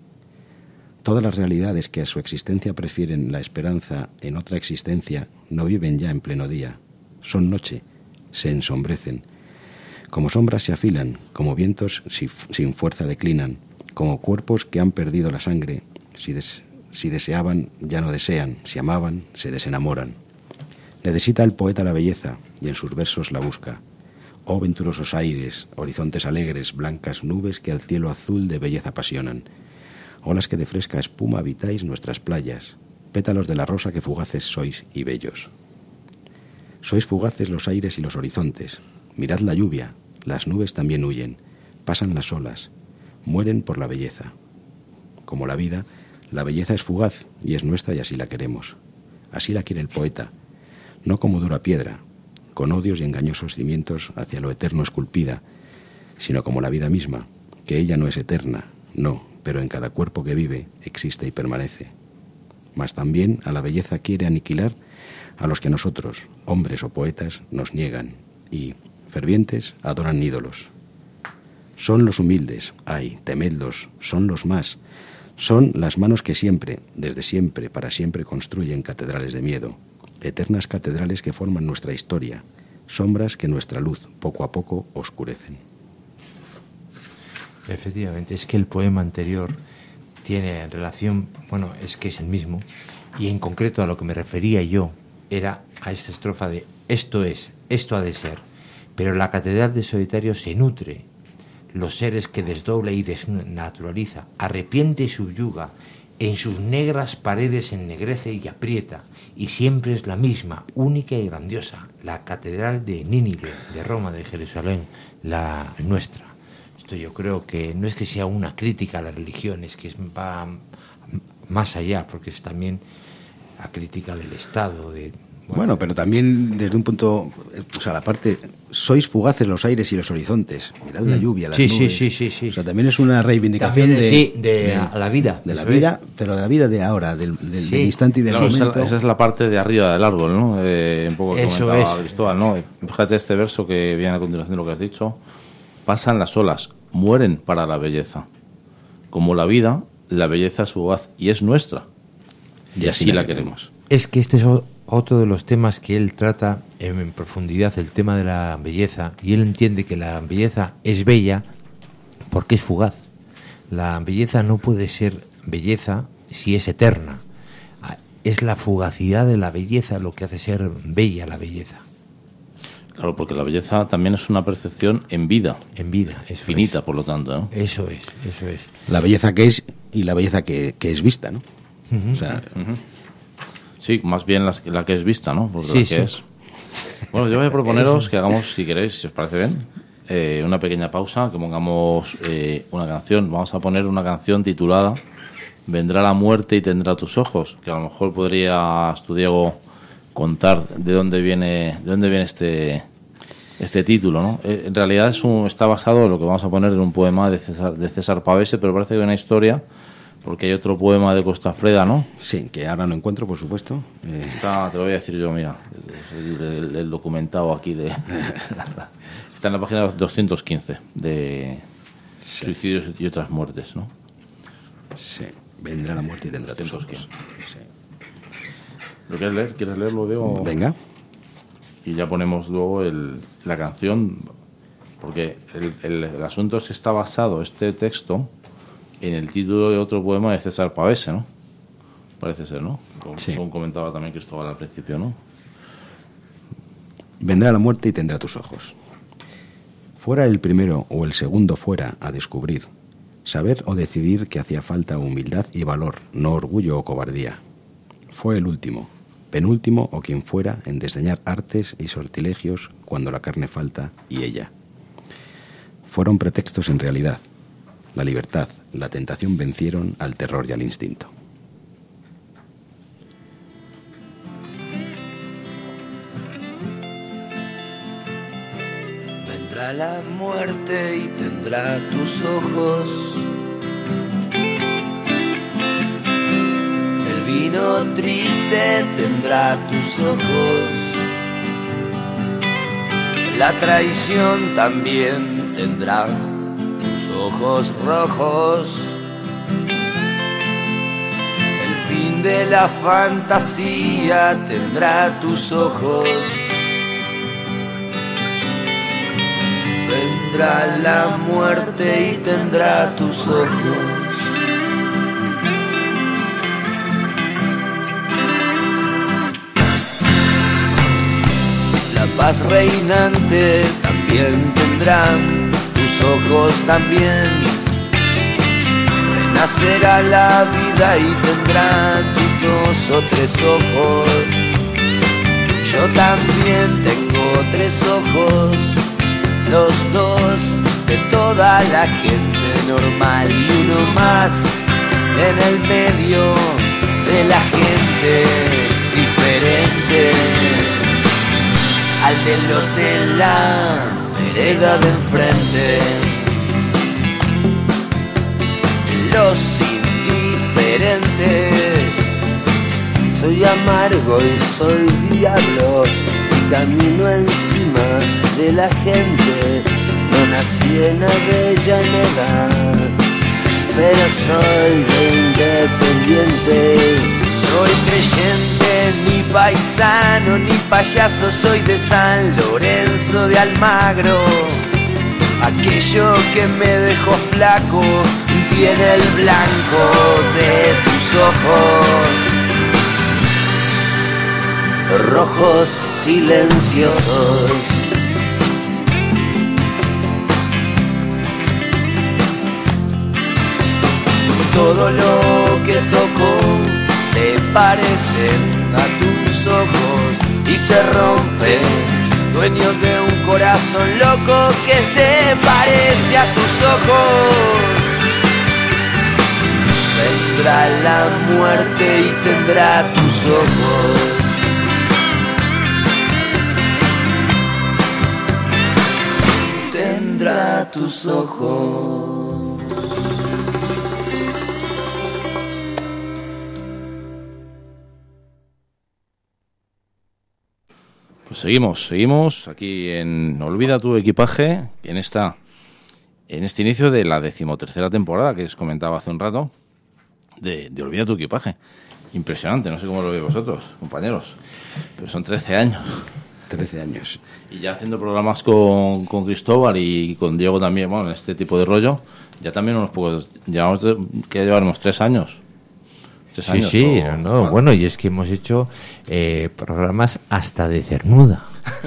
Todas las realidades que a su existencia prefieren la esperanza en otra existencia no viven ya en pleno día, son noche, se ensombrecen, como sombras se afilan, como vientos sin fuerza declinan, como cuerpos que han perdido la sangre, si des Si deseaban, ya no desean. Si amaban, se desenamoran. Necesita el poeta la belleza y en sus versos la busca. Oh venturosos aires, horizontes alegres, blancas nubes que al cielo azul de belleza apasionan. Olas que de fresca espuma habitáis nuestras playas, pétalos de la rosa que fugaces sois y bellos. Sois fugaces los aires y los horizontes. Mirad la lluvia, las nubes también huyen, pasan las olas, mueren por la belleza. Como la vida, la belleza es fugaz y es nuestra y así la queremos. Así la quiere el poeta, no como dura piedra, con odios y engañosos cimientos hacia lo eterno esculpida, sino como la vida misma, que ella no es eterna, no, pero en cada cuerpo que vive existe y permanece. Mas también a la belleza quiere aniquilar a los que nosotros, hombres o poetas, nos niegan y, fervientes, adoran ídolos. Son los humildes, ay, temedlos, son los más, son las manos que siempre, desde siempre, para siempre construyen catedrales de miedo, eternas catedrales que forman nuestra historia, sombras que nuestra luz poco a poco oscurecen. Efectivamente, es que el poema anterior tiene relación, bueno, es que es el mismo, y en concreto a lo que me refería yo era a esta estrofa de esto es, esto ha de ser, pero la catedral de solitario se nutre, los seres que desdobla y desnaturaliza, arrepiente y subyuga, en sus negras paredes ennegrece y aprieta, y siempre es la misma, única y grandiosa, la catedral de Nínive, de Roma, de Jerusalén, la nuestra. Esto yo creo que no es que sea una crítica a la religión, es que es, va más allá, porque es también la crítica del Estado. De, bueno, bueno, pero también desde un punto, o sea, la parte, sois fugaces los aires y los horizontes, mirad la lluvia, las sí, nubes. Sí, sí, sí, sí. O sea, también es una reivindicación también, de, sí, de, de a la vida. De la vida, es. pero de la vida de ahora, del, del, Sí. del instante y del Claro, momento. esa, esa es la parte de arriba del árbol, ¿no? Eh, un poco que Eso comentaba es. Cristóbal, ¿no? Fíjate este verso que viene a continuación de lo que has dicho. Pasan las olas, mueren para la belleza. Como la vida, la belleza es fugaz y es nuestra. Y, y así, así la queremos. Es que este es otro de los temas que él trata en, en profundidad, el tema de la belleza, y él entiende que la belleza es bella porque es fugaz. La belleza no puede ser belleza si es eterna. Es la fugacidad de la belleza lo que hace ser bella la belleza. Claro, porque la belleza también es una percepción en vida. En vida, es finita, es. por lo tanto, ¿no? Eso es, eso es. La belleza que es y la belleza que, que es vista, ¿no? Uh-huh. O sea, uh-huh. Sí, más bien la, la que es vista, ¿no? Porque sí, la que sí. es. Bueno, yo voy a proponeros que hagamos, si queréis, si os parece bien, eh, una pequeña pausa, que pongamos eh, una canción. Vamos a poner una canción titulada Vendrá la muerte y tendrá tus ojos, que a lo mejor podrías tú, Diego, contar de dónde viene de dónde viene este este título, ¿no? Eh, en realidad es un, está basado en lo que vamos a poner en un poema de César, de César Pavese, pero parece que hay una historia, porque hay otro poema de Costafreda, ¿no? Sí, que ahora no encuentro, por supuesto. Eh... Está, te lo voy a decir yo, mira, el, el, el documentado aquí de está en la página doscientos quince de sí. Suicidios y otras muertes, ¿no? Sí. Vendrá la muerte y tendrá tus ojos. Sí. ¿Lo quieres leer? ¿Quieres leerlo, Diego? Venga. Y ya ponemos luego el, la canción, porque el, el, el asunto es que está basado este texto en el título de otro poema de César Pavese, ¿no? Parece ser, ¿no? Como sí. comentaba también Cristóbal al principio, ¿no? Vendrá la muerte y tendrá tus ojos. Fuera el primero o el segundo fuera a descubrir, saber o decidir que hacía falta humildad y valor, no orgullo o cobardía. Fue el último, penúltimo o quien fuera en desdeñar artes y sortilegios cuando la carne falta y ella. Fueron pretextos en realidad. La libertad, la tentación vencieron al terror y al instinto. Vendrá la muerte y tendrá tus ojos. El vino triste tendrá tus ojos. La traición también tendrá tus ojos rojos. El fin de la fantasía tendrá tus ojos. Vendrá la muerte y tendrá tus ojos. La paz reinante también bien tendrán tus ojos también. Renacerá la vida y tendrán tus dos o tres ojos. Yo también tengo tres ojos, los dos de toda la gente normal y uno más en el medio de la gente diferente, al de los de la vereda de enfrente, los indiferentes. Soy amargo y soy diablo y camino encima de la gente. No nací en Avellaneda, pero soy de independiente. Soy creyente, ni paisano, ni payaso. Soy de San Lorenzo de Almagro. Aquello que me dejó flaco tiene el blanco de tus ojos, rojos silenciosos. Todo lo que toco se parece a tus ojos y se rompe, dueño de un corazón loco que se parece a tus ojos. Vendrá la muerte y tendrá tus ojos. Tendrá tus ojos. Pues seguimos, seguimos aquí en Olvida tu equipaje, en esta, en este inicio de la decimotercera temporada que os comentaba hace un rato, de, de Olvida tu equipaje. Impresionante, no sé cómo lo veis vosotros, compañeros, pero son trece años. trece años. Y ya haciendo programas con, con Cristóbal y con Diego también, bueno, en este tipo de rollo, ya también unos pocos, llevamos, de, que llevaremos tres años. Tres sí, años, sí, o, no, no. bueno. bueno, y es que hemos hecho eh, programas hasta de cernuda.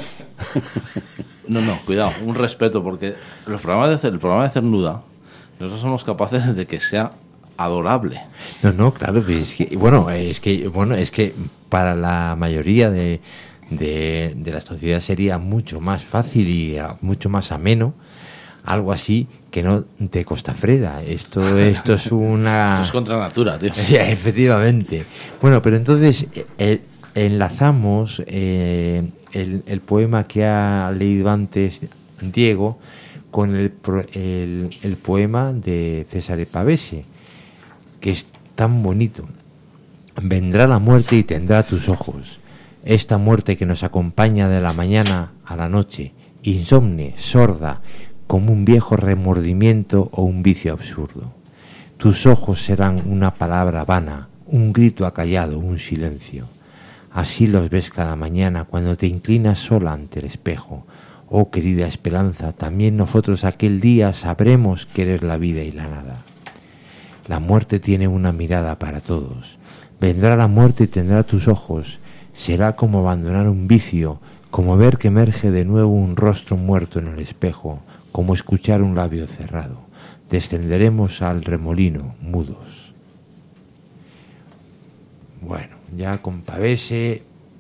No, no, cuidado, un respeto, porque los programas de, el programa de cernuda, nosotros somos capaces de que sea adorable. No, no, claro, pues es que, bueno, es que, bueno, es que para la mayoría de, de, de la sociedad sería mucho más fácil y a, mucho más ameno algo así que no de Costafreda. Esto, esto es una... Esto es contra natura, tío. Efectivamente. Bueno, pero entonces eh, enlazamos eh, el, el poema que ha leído antes Diego con el, el, el poema de César Pavese, que es tan bonito. Vendrá la muerte y tendrá tus ojos. Esta muerte que nos acompaña de la mañana a la noche, insomne, sorda, como un viejo remordimiento o un vicio absurdo. Tus ojos serán una palabra vana, un grito acallado, un silencio. Así los ves cada mañana cuando te inclinas sola ante el espejo. Oh querida esperanza, también nosotros aquel día sabremos que eres la vida y la nada. La muerte tiene una mirada para todos. Vendrá la muerte y tendrá tus ojos. Será como abandonar un vicio, como ver que emerge de nuevo un rostro muerto en el espejo, como escuchar un labio cerrado. Descenderemos al remolino, mudos. Bueno, ya con Pavese,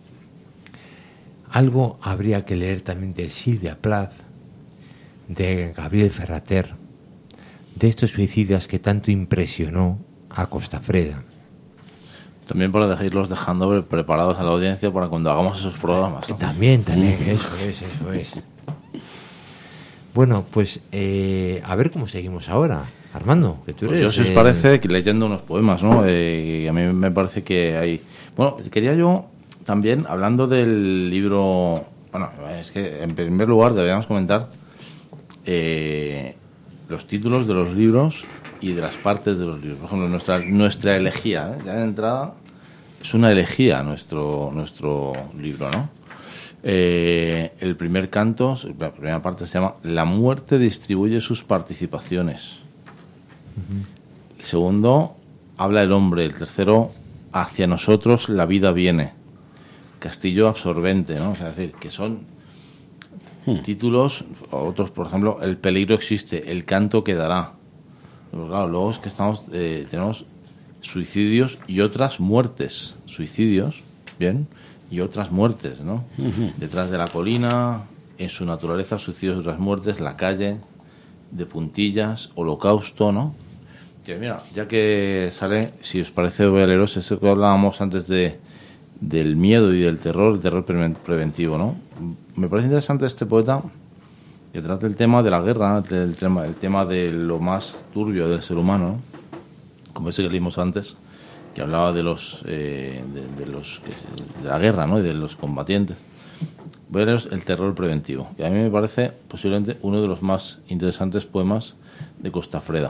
algo habría que leer también de Silvia Plath, de Gabriel Ferrater, de estos suicidas que tanto impresionó a Costafreda. También para irlos dejando preparados a la audiencia para cuando hagamos esos programas, ¿no? También, también, eso es, eso es. Bueno, pues eh, a ver cómo seguimos ahora. Armando, que tú eres... Pues yo, si os el... parece, que leyendo unos poemas, ¿no? Eh, a mí me parece que hay... Bueno, quería yo también, hablando del libro... Bueno, es que en primer lugar deberíamos comentar eh, los títulos de los libros y de las partes de los libros. Por ejemplo, nuestra nuestra elegía, ¿eh? Ya de entrada es una elegía nuestro nuestro libro, ¿no? Eh, el primer canto, la primera parte se llama La muerte distribuye sus participaciones. Uh-huh. El segundo, habla el hombre. El tercero, hacia nosotros la vida viene. Castillo absorbente, ¿no? O sea, es decir, que son Hmm. Títulos, otros, por ejemplo, El peligro existe, El canto quedará. Pero claro, luego es que estamos, eh, tenemos suicidios y otras muertes. Suicidios, bien, y otras muertes, ¿no? Uh-huh. Detrás de la colina, En su naturaleza, suicidios y otras muertes, La calle, De puntillas, Holocausto, ¿no? Que mira, ya que sale, si os parece, voy a leeros eso que hablábamos antes de del miedo y del terror, el terror pre- preventivo, ¿no? Me parece interesante este poeta que trata el tema de la guerra, el tema, el tema de lo más turbio del ser humano, ¿no? Como ese que leímos antes, que hablaba de los eh, de, de los de la guerra, ¿no? Y de los combatientes. Voy a leeros El terror preventivo, que a mí me parece posiblemente uno de los más interesantes poemas de Costafreda.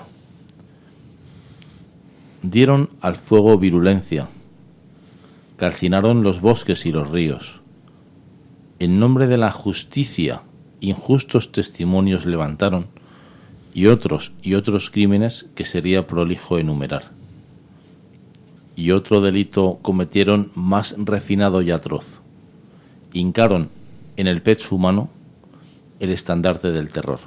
Dieron al fuego virulencia, calcinaron los bosques y los ríos. En nombre de la justicia, injustos testimonios levantaron, y otros y otros crímenes que sería prolijo enumerar. Y otro delito cometieron más refinado y atroz. Hincaron en el pecho humano el estandarte del terror.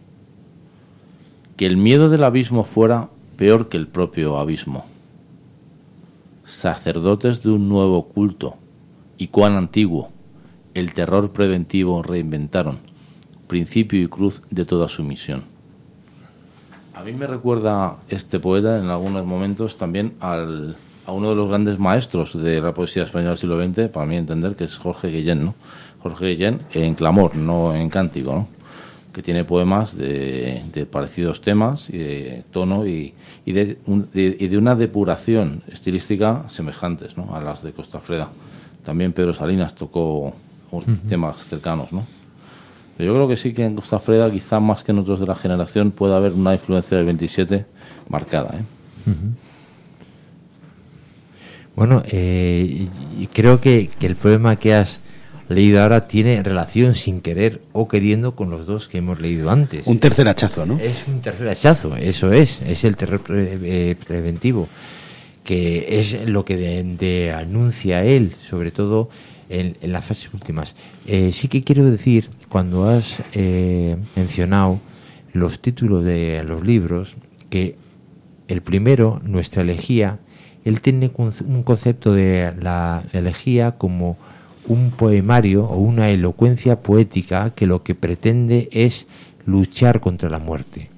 Que el miedo del abismo fuera peor que el propio abismo. Sacerdotes de un nuevo culto, y cuán antiguo, el terror preventivo reinventaron, principio y cruz de toda su misión. A mí me recuerda este poeta en algunos momentos también al, a uno de los grandes maestros de la poesía española del siglo veinte, para mí entender, que es Jorge Guillén, ¿no? Jorge Guillén en clamor, no en cántico, ¿no? Que tiene poemas de, de parecidos temas y de tono y, y, de, un, de, y de una depuración estilística semejantes, ¿no? A las de Costafreda. También Pedro Salinas tocó uh-huh. temas cercanos, ¿no? Pero yo creo que sí que en Costafreda, quizá más que en otros de la generación, puede haber una influencia del veintisiete marcada, ¿eh? Uh-huh. Bueno, eh, creo que, que el poema que has leído ahora tiene relación sin querer o queriendo con los dos que hemos leído antes. Un tercer hachazo, ¿no? Es un tercer hachazo, eso es, es el terror pre- eh, preventivo, que es lo que de, de anuncia él, sobre todo en, en las fases últimas. Eh, sí que quiero decir, cuando has eh, mencionado los títulos de los libros, que el primero, Nuestra elegía, él tiene un concepto de la elegía como un poemario o una elocuencia poética que lo que pretende es luchar contra la muerte.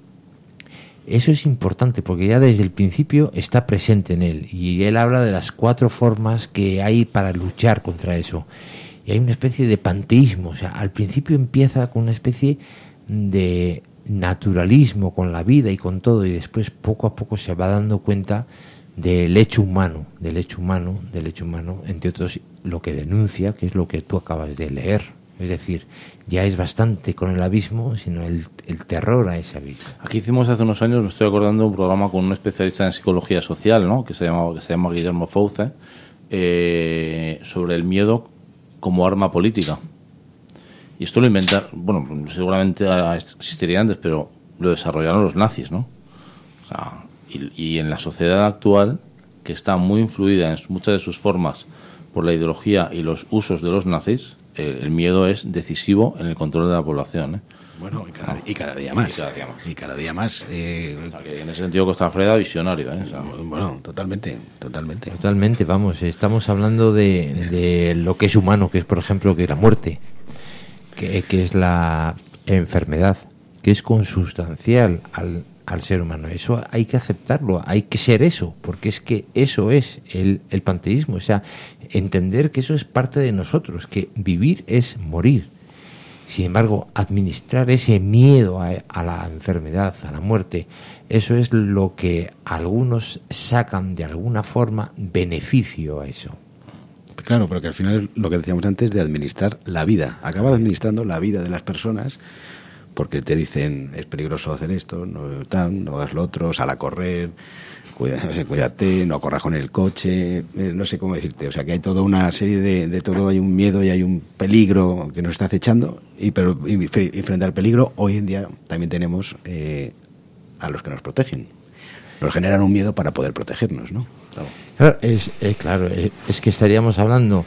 Eso es importante porque ya desde el principio está presente en él y él habla de las cuatro formas que hay para luchar contra eso. Y hay una especie de panteísmo, o sea, al principio empieza con una especie de naturalismo con la vida y con todo, y después poco a poco se va dando cuenta del hecho humano, del hecho humano, del hecho humano, entre otros lo que denuncia, que es lo que tú acabas de leer. Es decir, ya es bastante con el abismo, sino el, el terror a ese abismo. Aquí hicimos hace unos años, me estoy acordando, un programa con un especialista en psicología social, ¿no? Que se llama, que se llama Guillermo Fauce, eh, sobre el miedo como arma política. Y esto lo inventaron, bueno, seguramente existiría antes, pero lo desarrollaron los nazis, ¿no? O sea, y, y en la sociedad actual, que está muy influida en muchas de sus formas por la ideología y los usos de los nazis, eh, el miedo es decisivo en el control de la población, ¿eh? Bueno, y cada, y cada día más. Y cada día más. Y cada día más. Eh, o sea, que en ese sentido Costafreda visionario, ¿eh? O sea, bueno, totalmente, totalmente. Totalmente, vamos, estamos hablando de, de lo que es humano, que es, por ejemplo, que es la muerte, que, que es la enfermedad, que es consustancial al, al ser humano. Eso hay que aceptarlo, hay que ser eso, porque es que eso es el, el panteísmo, o sea, entender que eso es parte de nosotros, que vivir es morir. Sin embargo, administrar ese miedo a, a la enfermedad, a la muerte, eso es lo que algunos sacan de alguna forma beneficio a eso. Claro, pero que al final es lo que decíamos antes de administrar la vida. Acabas administrando la vida de las personas porque te dicen es peligroso hacer esto, no, tal, no hagas lo otro, sal a correr, cuida, no sé, cuídate, no corras con el coche, eh, no sé cómo decirte. O sea, que hay toda una serie de, de todo, hay un miedo y hay un peligro que nos está acechando, y, pero, y, y frente al peligro, hoy en día también tenemos eh, a los que nos protegen. Nos generan un miedo para poder protegernos, ¿no? Claro, claro es, eh, claro, eh, es que estaríamos hablando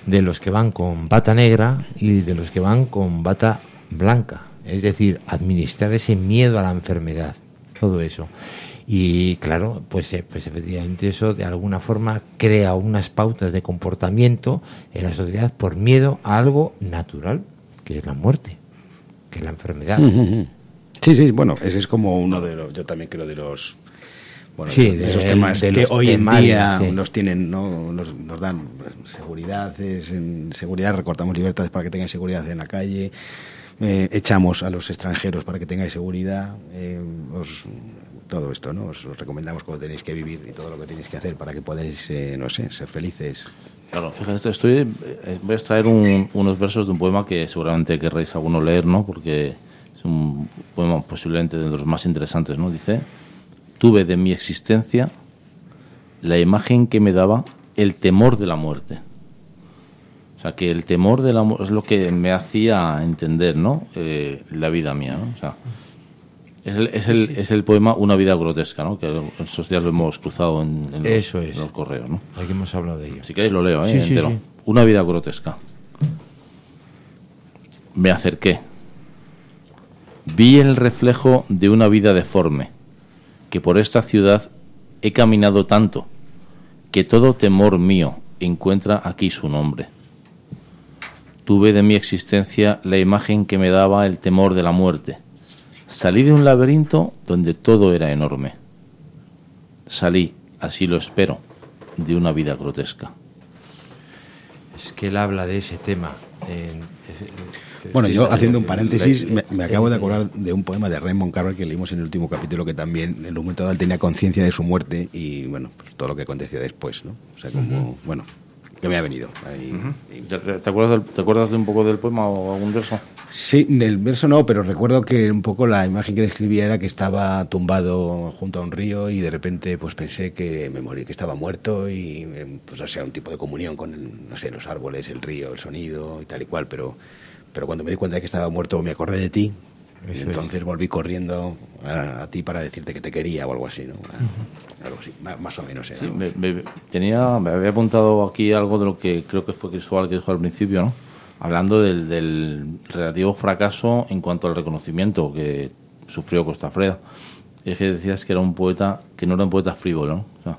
de los que van con bata negra y de los que van con bata blanca. Es decir, administrar ese miedo a la enfermedad, todo eso. Y claro, pues, eh, pues efectivamente eso de alguna forma crea unas pautas de comportamiento en la sociedad por miedo a algo natural, que es la muerte, que es la enfermedad. Uh-huh. Sí, sí, bueno, ese es como uno de los, yo también creo de los, bueno, sí, de esos de, temas de que hoy temarios, en día sí. nos tienen, ¿no? nos, nos dan seguridad, es en seguridad, recortamos libertades para que tengan seguridad en la calle, eh, echamos a los extranjeros para que tengáis seguridad, eh, os, todo esto, ¿no? Os recomendamos cómo tenéis que vivir y todo lo que tenéis que hacer para que podáis, eh, no sé, ser felices. Claro, fíjate, estoy, eh, voy a extraer un, unos versos de un poema que seguramente querréis alguno leer, ¿no? Porque es un poema posiblemente de los más interesantes, ¿no? Dice: tuve de mi existencia la imagen que me daba el temor de la muerte. O sea, que el temor de la muerte es lo que me hacía entender, ¿no? Eh, la vida mía, ¿no? O sea, es el, es, el, es el poema Una vida grotesca, ¿no? Que estos días lo hemos cruzado en, en, los, Eso es. en los correos, ¿no? Aquí hemos hablado de ello. Si queréis lo leo, ¿eh? Sí, sí, entero. sí. Una vida grotesca. Me acerqué. Vi el reflejo de una vida deforme, que por esta ciudad he caminado tanto, que todo temor mío encuentra aquí su nombre. Tuve de mi existencia la imagen que me daba el temor de la muerte. Salí de un laberinto donde todo era enorme. Salí, así lo espero, de una vida grotesca. Es que él habla de ese tema. En, Bueno, yo haciendo un paréntesis, me, me acabo de acordar de un poema de Raymond Carver que leímos en el último capítulo, que también en un momento dado él tenía conciencia de su muerte y, bueno, pues todo lo que acontecía después, ¿no? O sea, como, uh-huh. bueno, que me ha venido. Ahí, uh-huh. y... ¿Te, te, acuerdas del, ¿Te acuerdas de un poco del poema o algún verso? Sí, del verso no, pero recuerdo que un poco la imagen que describía era que estaba tumbado junto a un río y de repente pues pensé que me morí, que estaba muerto y, pues, o sea, un tipo de comunión con, el, no sé, los árboles, el río, el sonido y tal y cual, pero... Pero cuando me di cuenta de que estaba muerto me acordé de ti. Eso y entonces es. volví corriendo a, a ti para decirte que te quería o algo así, ¿no? Uh-huh. Algo así, más, más o menos. Era, sí, ¿no? me, me, tenía, me había apuntado aquí algo de lo que creo que fue Cristóbal que dijo al principio, ¿no? Hablando del, del relativo fracaso en cuanto al reconocimiento que sufrió Costafreda. Es que decías que era un poeta, que no era un poeta frívolo, ¿no? O sea,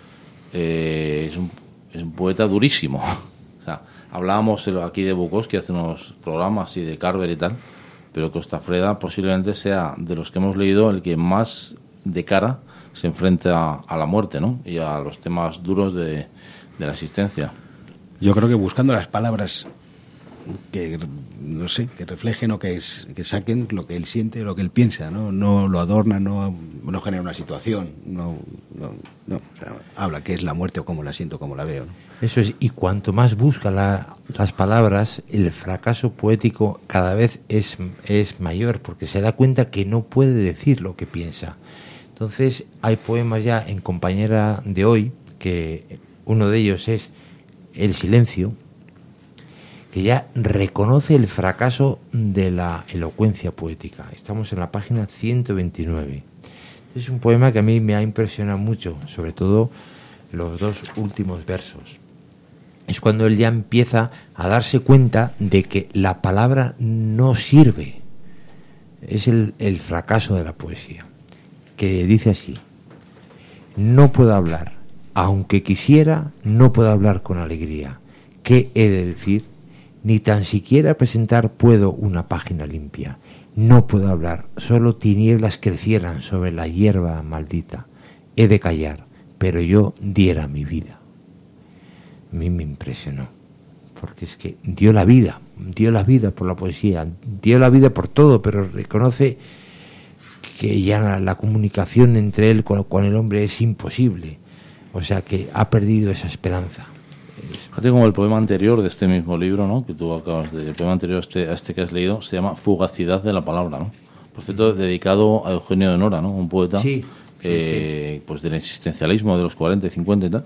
eh, es, un, es un poeta durísimo. O sea, hablábamos aquí de Bukowski hace unos programas y de Carver y tal, pero Costafreda posiblemente sea de los que hemos leído el que más de cara se enfrenta a, a la muerte, ¿no? Y a los temas duros de, de la existencia. Yo creo que buscando las palabras que, no sé, que reflejen o que, es, que saquen lo que él siente o lo que él piensa, ¿no? No lo adorna, no, no genera una situación, no, no, no. O sea, habla qué es la muerte o cómo la siento, cómo la veo, ¿no? Eso es, y cuanto más busca la, las palabras, el fracaso poético cada vez es, es mayor, porque se da cuenta que no puede decir lo que piensa. Entonces, hay poemas ya en Compañera de hoy, que uno de ellos es El silencio, que ya reconoce el fracaso de la elocuencia poética. Estamos en la página ciento veintinueve. Es un poema que a mí me ha impresionado mucho, sobre todo los dos últimos versos. Es cuando él ya empieza a darse cuenta de que la palabra no sirve. Es el, el fracaso de la poesía, que dice así: no puedo hablar, aunque quisiera, no puedo hablar con alegría. ¿Qué he de decir? Ni tan siquiera presentar puedo una página limpia. No puedo hablar, solo tinieblas crecieran sobre la hierba maldita. He de callar, pero yo diera mi vida. A mí me impresionó, porque es que dio la vida, dio la vida por la poesía, dio la vida por todo, pero reconoce que ya la, la comunicación entre él con, con el hombre es imposible, o sea que ha perdido esa esperanza. Fíjate como el poema anterior de este mismo libro, ¿no? Que tú acabas de, el poema anterior a este, a este que has leído se llama Fugacidad de la palabra, ¿no? Por cierto, dedicado a Eugenio de Nora, ¿no? Un poeta sí, eh, sí, sí. pues del existencialismo de los cuarenta y cincuenta y tal.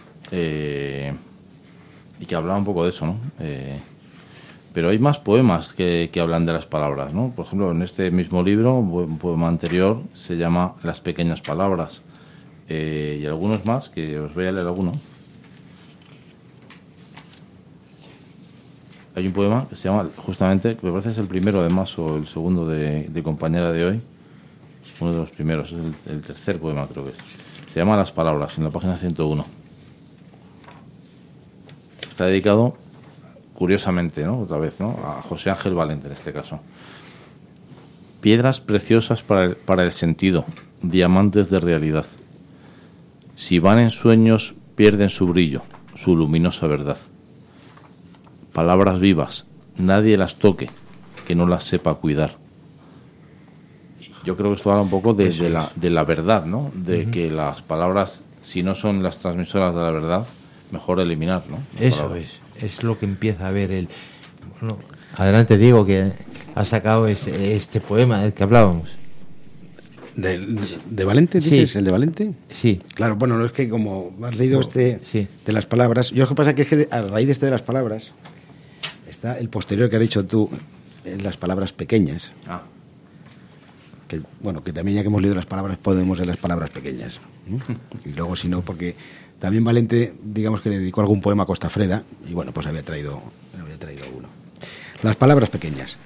Eh, y que hablaba un poco de eso, ¿no? Eh, pero hay más poemas que, que hablan de las palabras, ¿no? Por ejemplo, en este mismo libro, un poema anterior se llama Las pequeñas palabras, eh, y algunos más, que os voy a leer alguno. hay un poema que se llama, justamente, que me parece es el primero además, o el segundo de, de Compañera de hoy, uno de los primeros, es el, el tercer poema creo que es. Se llama Las Palabras, en la página ciento uno. Está dedicado, curiosamente, ¿no? Otra vez, ¿no? A José Ángel Valente, en este caso. Piedras preciosas para el, para el sentido, diamantes de realidad. Si van en sueños, pierden su brillo, su luminosa verdad. Palabras vivas, nadie las toque, que no las sepa cuidar. Yo creo que esto habla un poco de, de, la, de la verdad, ¿no? De uh-huh. que las palabras, si no son las transmisoras de la verdad, mejor eliminar, ¿no? Las Eso palabras. es, es lo que empieza a ver el... Bueno, adelante, digo que ha sacado este, este poema del que hablábamos. ¿De, de Valente, dices? Sí. ¿El de Valente? Sí. Claro, bueno, no es que como has leído este sí. de las palabras, yo lo que pasa es que a raíz de este de las palabras está el posterior que has dicho tú, en las palabras pequeñas. Ah. Que, bueno, que también ya que hemos leído las palabras podemos leer las palabras pequeñas, ¿no? Y luego si no, porque también Valente, digamos que le dedicó algún poema a Costafreda y bueno, pues había traído, había traído uno. Las palabras pequeñas.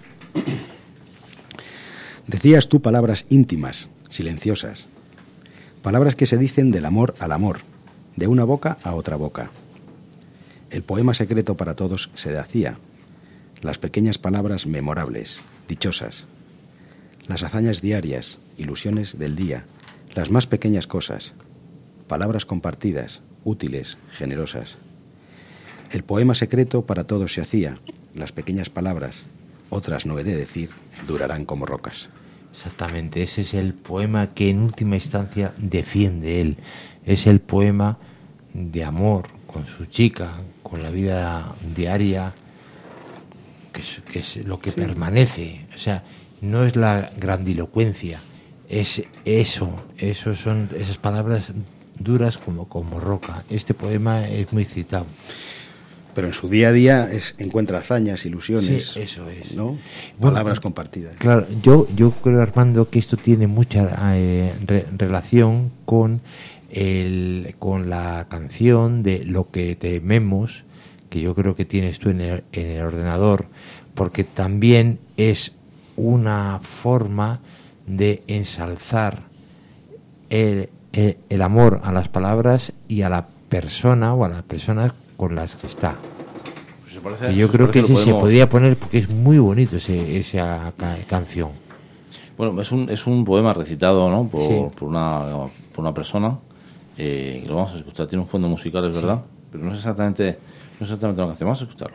Decías tú palabras íntimas, silenciosas, palabras que se dicen del amor al amor, de una boca a otra boca. El poema secreto para todos se hacía, las pequeñas palabras memorables, dichosas, las hazañas diarias, ilusiones del día, las más pequeñas cosas, palabras compartidas, útiles, generosas. El poema secreto para todos se hacía, las pequeñas palabras, otras no he de decir, durarán como rocas. Exactamente, ese es el poema que en última instancia defiende él. Es el poema de amor con su chica, con la vida diaria, que es, que es lo que sí. permanece. O sea, no es la grandilocuencia, es eso, eso son esas palabras duras como, como roca. Este poema es muy citado. Pero en su día a día es, encuentra hazañas, ilusiones, sí, eso es, ¿no? Bueno, palabras compartidas. Claro, yo yo creo, Armando, que esto tiene mucha eh, re, relación con el con la canción de Lo que tememos, que yo creo que tienes tú en el, en el ordenador, porque también es una forma de ensalzar el, el, el amor a las palabras y a la persona o a las personas con las que está. Pues se parece, y yo se creo que ese podemos... se podía poner porque es muy bonito ese, esa ca- canción. Bueno, es un es un poema recitado, ¿no? Por, sí. por una por una persona. Eh, lo vamos a escuchar. Tiene un fondo musical, es sí. verdad, pero no es exactamente no es exactamente lo que hace. Vamos a escucharlo.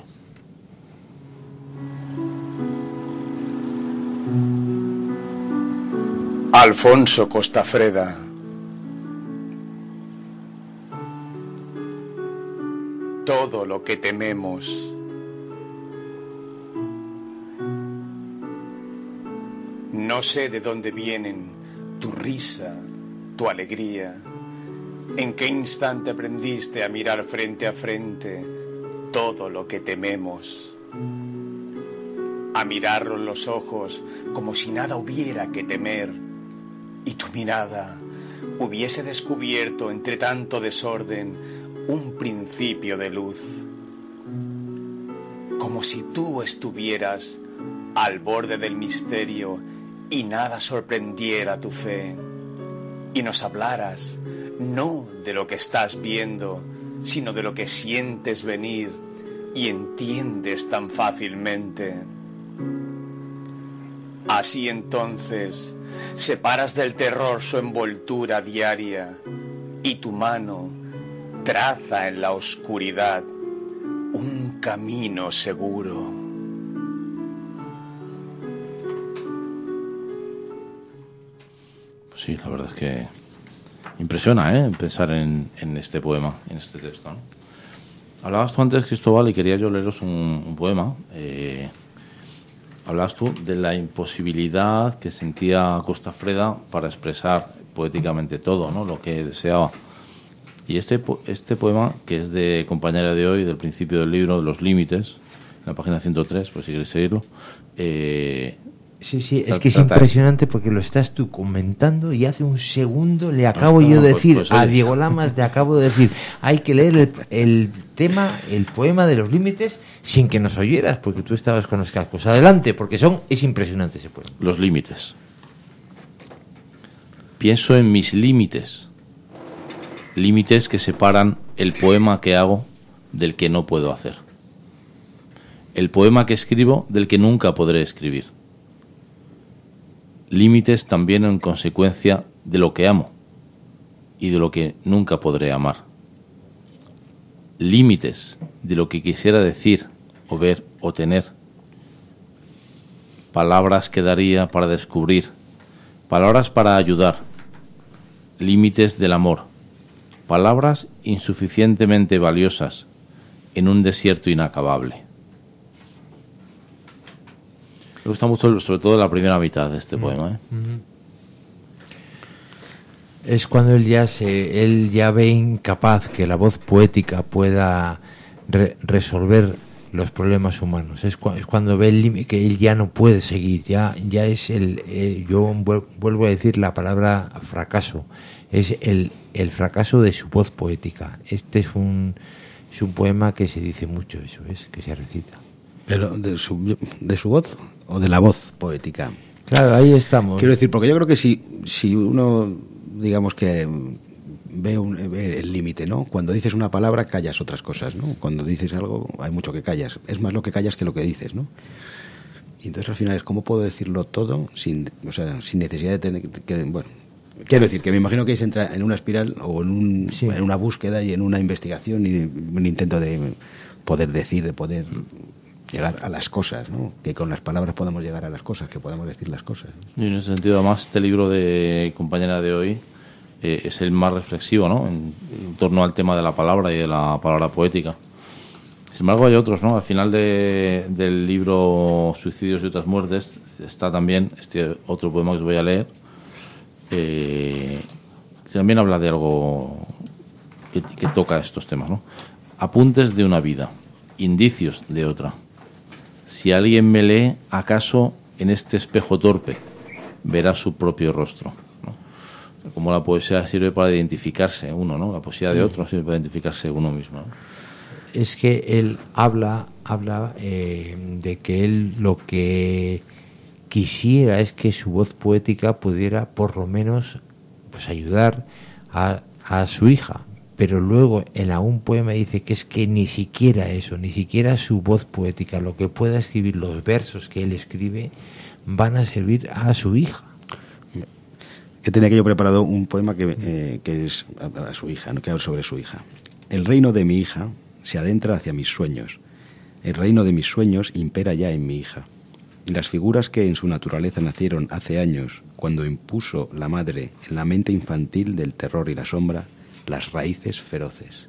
Alfonso Costafreda. Todo lo que tememos. No sé de dónde vienen tu risa, tu alegría. ¿En qué instante aprendiste a mirar frente a frente todo lo que tememos? A mirarlo en los ojos como si nada hubiera que temer y tu mirada hubiese descubierto entre tanto desorden un principio de luz, como si tú estuvieras al borde del misterio y nada sorprendiera tu fe, y nos hablaras no de lo que estás viendo, sino de lo que sientes venir y entiendes tan fácilmente. Así entonces separas del terror su envoltura diaria y tu mano traza en la oscuridad un camino seguro. Pues sí, la verdad es que impresiona, ¿eh? Pensar en, en este poema, en este texto, ¿no? Hablabas tú antes, Cristóbal, y quería yo leeros un, un poema. Eh, hablabas tú de la imposibilidad que sentía Costafreda para expresar poéticamente todo, ¿no? Lo que deseaba. Y este este poema, que es de Compañera de hoy, del principio del libro, Los Límites, en la página ciento tres, por si queréis seguirlo, eh, Sí, sí, es Tra- que es trata impresionante porque lo estás tú comentando y hace un segundo le acabo está, yo de pues- decir pues a oyes. Diego Lamas, le acabo de decir, hay que leer el, el tema, el poema de los límites sin que nos oyeras, porque tú estabas con los cascos. Adelante, porque son es impresionante ese poema. Los límites. Pienso en mis límites. Límites que separan el poema que hago del que no puedo hacer. El poema que escribo del que nunca podré escribir. Límites también en consecuencia de lo que amo y de lo que nunca podré amar. Límites de lo que quisiera decir o ver o tener. Palabras que daría para descubrir. Palabras para ayudar. Límites del amor. Palabras insuficientemente valiosas en un desierto inacabable. Me gusta mucho, sobre todo, la primera mitad de este poema, ¿eh? Es cuando él ya se, él ya ve incapaz que la voz poética pueda re- resolver los problemas humanos. Es, cu- es cuando ve el límite que él ya no puede seguir. Ya, ya es el, eh, yo vuel- vuelvo a decir la palabra fracaso. Es el, el fracaso de su voz poética. Este es un, es un poema que se dice mucho, eso es, que se recita. Pero de su, de su voz o de la voz poética. Claro, ahí estamos. Quiero decir, porque yo creo que si, si uno, digamos que ve, un, ve el límite, ¿no? Cuando dices una palabra callas otras cosas, ¿no? Cuando dices algo hay mucho que callas. Es más lo que callas que lo que dices, ¿no? Y entonces al final es cómo puedo decirlo todo sin, o sea, sin necesidad de tener que, bueno, quiero decir que me imagino que se entra en una espiral o en, un, Sí. en una búsqueda y en una investigación y un intento de poder decir, de poder llegar a las cosas, ¿no? Que con las palabras podamos llegar a las cosas, que podamos decir las cosas, ¿no? Y en ese sentido, además, este libro de compañera de hoy eh, es el más reflexivo, ¿no? En, en torno al tema de la palabra y de la palabra poética. Sin embargo, hay otros, ¿no? Al final de, del libro Suicidios y otras muertes está también este otro poema que os voy a leer, eh, que también habla de algo que, que toca estos temas, ¿no? Apuntes de una vida, indicios de otra. Si alguien me lee, ¿acaso en este espejo torpe verá su propio rostro? ¿No? Como la poesía sirve para identificarse uno, ¿no? La poesía de otro sirve para identificarse uno mismo, ¿no? Es que él habla, habla eh, de que él lo que quisiera es que su voz poética pudiera por lo menos pues ayudar a, a su hija. Pero luego en algún poema dice que es que ni siquiera eso, ni siquiera su voz poética, lo que pueda escribir, los versos que él escribe, van a servir a su hija. Que tenía que yo preparado un poema que, eh, que es a, a su hija, ¿no? Que habla sobre su hija. El reino de mi hija se adentra hacia mis sueños. El reino de mis sueños impera ya en mi hija. Y las figuras que en su naturaleza nacieron hace años, cuando impuso la madre en la mente infantil del terror y la sombra, las raíces feroces.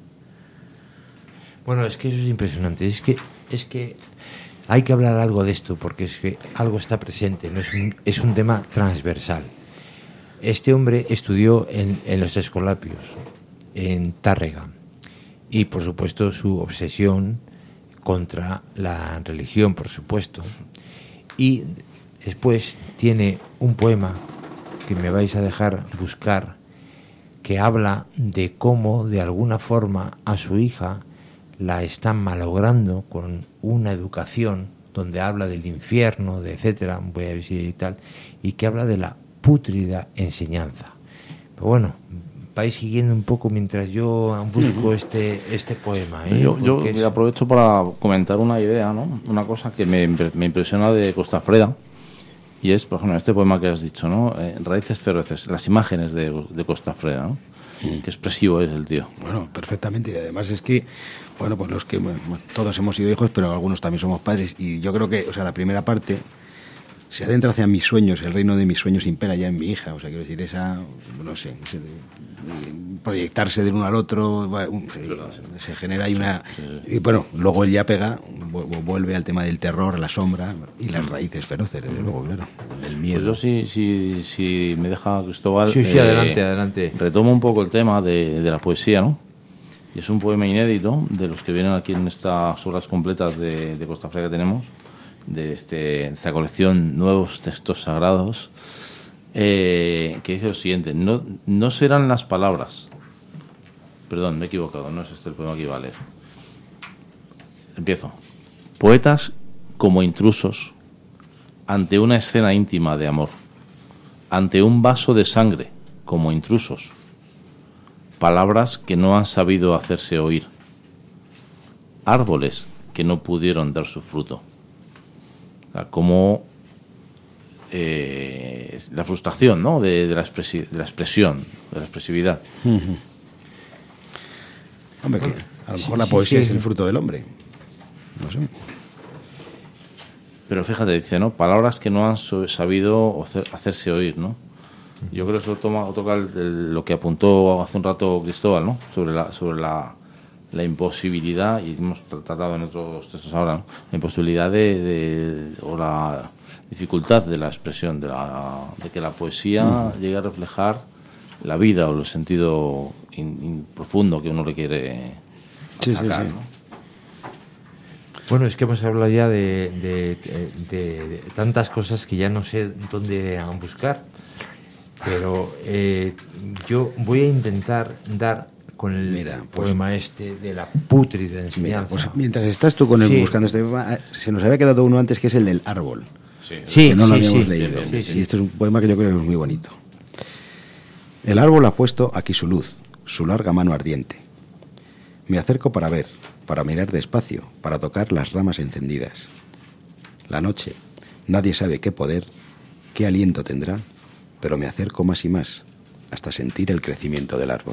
Bueno, es que eso es impresionante. Es que, es que hay que hablar algo de esto, porque es que algo está presente, no es un, es un tema transversal. Este hombre estudió en, en los Escolapios, en Tárrega, y por supuesto su obsesión contra la religión, por supuesto. Y después tiene un poema que me vais a dejar buscar, que habla de cómo de alguna forma a su hija la están malogrando con una educación donde habla del infierno, de etcétera, voy a decir y tal, y que habla de la pútrida enseñanza. Pero bueno, vais siguiendo un poco mientras yo busco este este poema, ¿eh? Yo, yo Porque es- aprovecho para comentar una idea, ¿no? Una cosa que me, impre- me impresiona de Costafreda, y es, por ejemplo, este poema que has dicho, ¿no? Eh, Raíces feroces, las imágenes de, de Costafreda, ¿no? Qué expresivo es el tío. Bueno, perfectamente. Y además es que, bueno, pues los que, bueno, todos hemos sido hijos, pero algunos también somos padres. Y yo creo que, o sea, la primera parte se adentra hacia mis sueños, el reino de mis sueños impera ya en mi hija. O sea, quiero decir, esa, no sé, ese de- de proyectarse del uno al otro, bueno, un- se, se genera ahí una... Y bueno, luego él ya pega, vu- vuelve al tema del terror, la sombra y las raíces feroces, desde luego, claro, el Pues miedo. yo, si, si, si me deja Cristóbal... Sí, sí, adelante, adelante. Retomo un poco el tema de, de la poesía, ¿no? Y es un poema inédito, de los que vienen aquí en estas obras completas de, de Costafreda que tenemos, de este, esta colección Nuevos Textos Sagrados, eh, que dice lo siguiente: no, no serán las palabras. Perdón, me he equivocado, no es este el poema que iba a leer. Empiezo. Poetas como intrusos ante una escena íntima de amor, ante un vaso de sangre como intrusos, palabras que no han sabido hacerse oír, árboles que no pudieron dar su fruto. O sea, como eh, la frustración, ¿no?, de, de, la expresi- de la expresión, de la expresividad. Uh-huh. Hombre, que a lo mejor Sí, la sí, poesía sí. es el fruto del hombre. No sé. Pero fíjate, dice, ¿no?, palabras que no han so- sabido hacer- hacerse oír, ¿no? Yo creo que eso toma, toca el- el- lo que apuntó hace un rato Cristóbal, ¿no?, sobre la sobre la, la imposibilidad, y hemos tratado en otros textos ahora, ¿no?, la imposibilidad de, de o la dificultad de la expresión, de, la, de que la poesía llegue a reflejar la vida o el sentido in- in- profundo que uno le quiere Sí, sí, sacar, sí. ¿no? Bueno, es que hemos hablado ya de, de, de- de tantas cosas que ya no sé dónde buscar, pero eh, yo voy a intentar dar con el Mira, pues- poema este de la pútrida Mira, enseñanza. pues mientras estás tú con el, Sí. buscando este poema, eh, se nos había quedado uno antes que es el del árbol. Sí, Sí, que no lo sí, habíamos sí. leído. Bien, bien, sí, Y sí. este es un poema que yo creo que es muy bonito. El árbol ha puesto aquí su luz, su larga mano ardiente. Me acerco para ver, para mirar despacio, para tocar las ramas encendidas. La noche, nadie sabe qué poder, qué aliento tendrá, pero me acerco más y más, hasta sentir el crecimiento del árbol.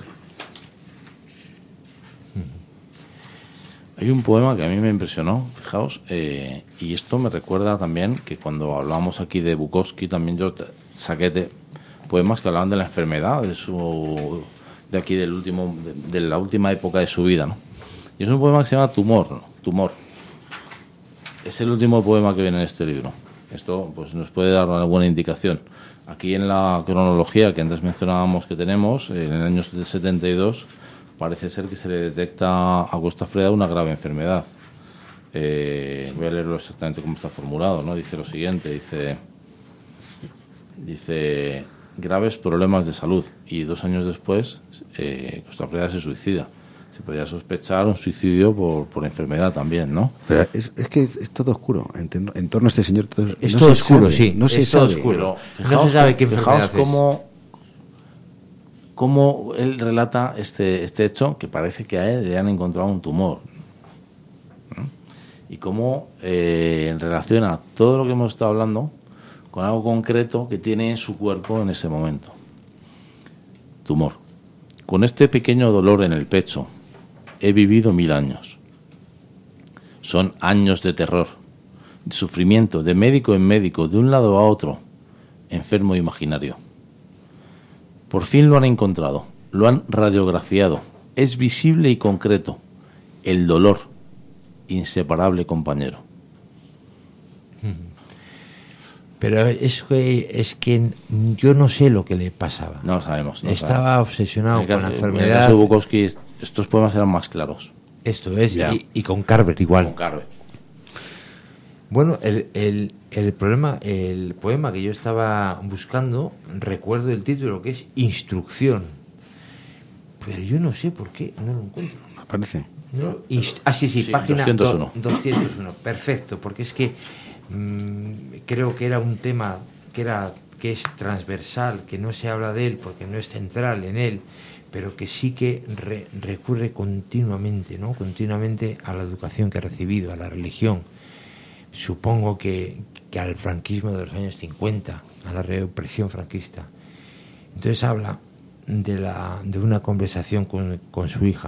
Hay un poema que a mí me impresionó, fijaos, eh, y esto me recuerda también que cuando hablábamos aquí de Bukowski, también yo te- saqué de poemas que hablaban de la enfermedad, de su de aquí del último de, de la última época de su vida, ¿no? Y es un poema que se llama Tumor, ¿no? Tumor. Es el último poema que viene en este libro. Esto pues nos puede dar una buena indicación. Aquí en la cronología que antes mencionábamos que tenemos, en el año setenta y dos, parece ser que se le detecta a Costafreda una grave enfermedad. Eh, voy a leerlo exactamente cómo está formulado, ¿no? Dice lo siguiente, dice, dice graves problemas de salud, y dos años después eh, Costafreda se suicida. Se podía sospechar un suicidio por, por enfermedad también, ¿no? Pero es, es que es, es todo oscuro. En, ten- en torno a este señor todo Es no todo se oscuro, sabe, sí, No se es todo sabe. oscuro. Pero No se sabe qué fijaos enfermedad es. cómo, cómo él relata este, este hecho, que parece que a él le han encontrado un tumor, ¿no? Y cómo eh, relaciona todo lo que hemos estado hablando con algo concreto que tiene en su cuerpo en ese momento. Tumor. Con este pequeño dolor en el pecho he vivido mil años. Son años de terror, de sufrimiento, de médico en médico, de un lado a otro, enfermo imaginario. Por fin lo han encontrado, lo han radiografiado, es visible y concreto, el dolor, inseparable compañero. Pero es que, es que yo no sé lo que le pasaba. No lo sabemos. No Estaba sabemos. obsesionado En el con la caso- En el enfermedad. caso de Bukowski, estos poemas eran más claros. Esto es, Ya. y, y con Carver igual. Con Carver. Bueno, el, el, el problema, el poema que yo estaba buscando, recuerdo el título, que es Instrucción. Pero yo no sé por qué, no lo encuentro. Aparece. No, inst- ah, sí, sí, Sí, página doscientos uno. do- doscientos uno. Perfecto, porque es que mm, creo que era un tema que era que es transversal, que no se habla de él porque no es central en él, pero que sí que re- recurre continuamente, ¿no? Continuamente a la educación que ha recibido, a la religión. Supongo que, que al franquismo de los años cincuenta, a la represión franquista. Entonces habla de, la, de una conversación con, con su hija.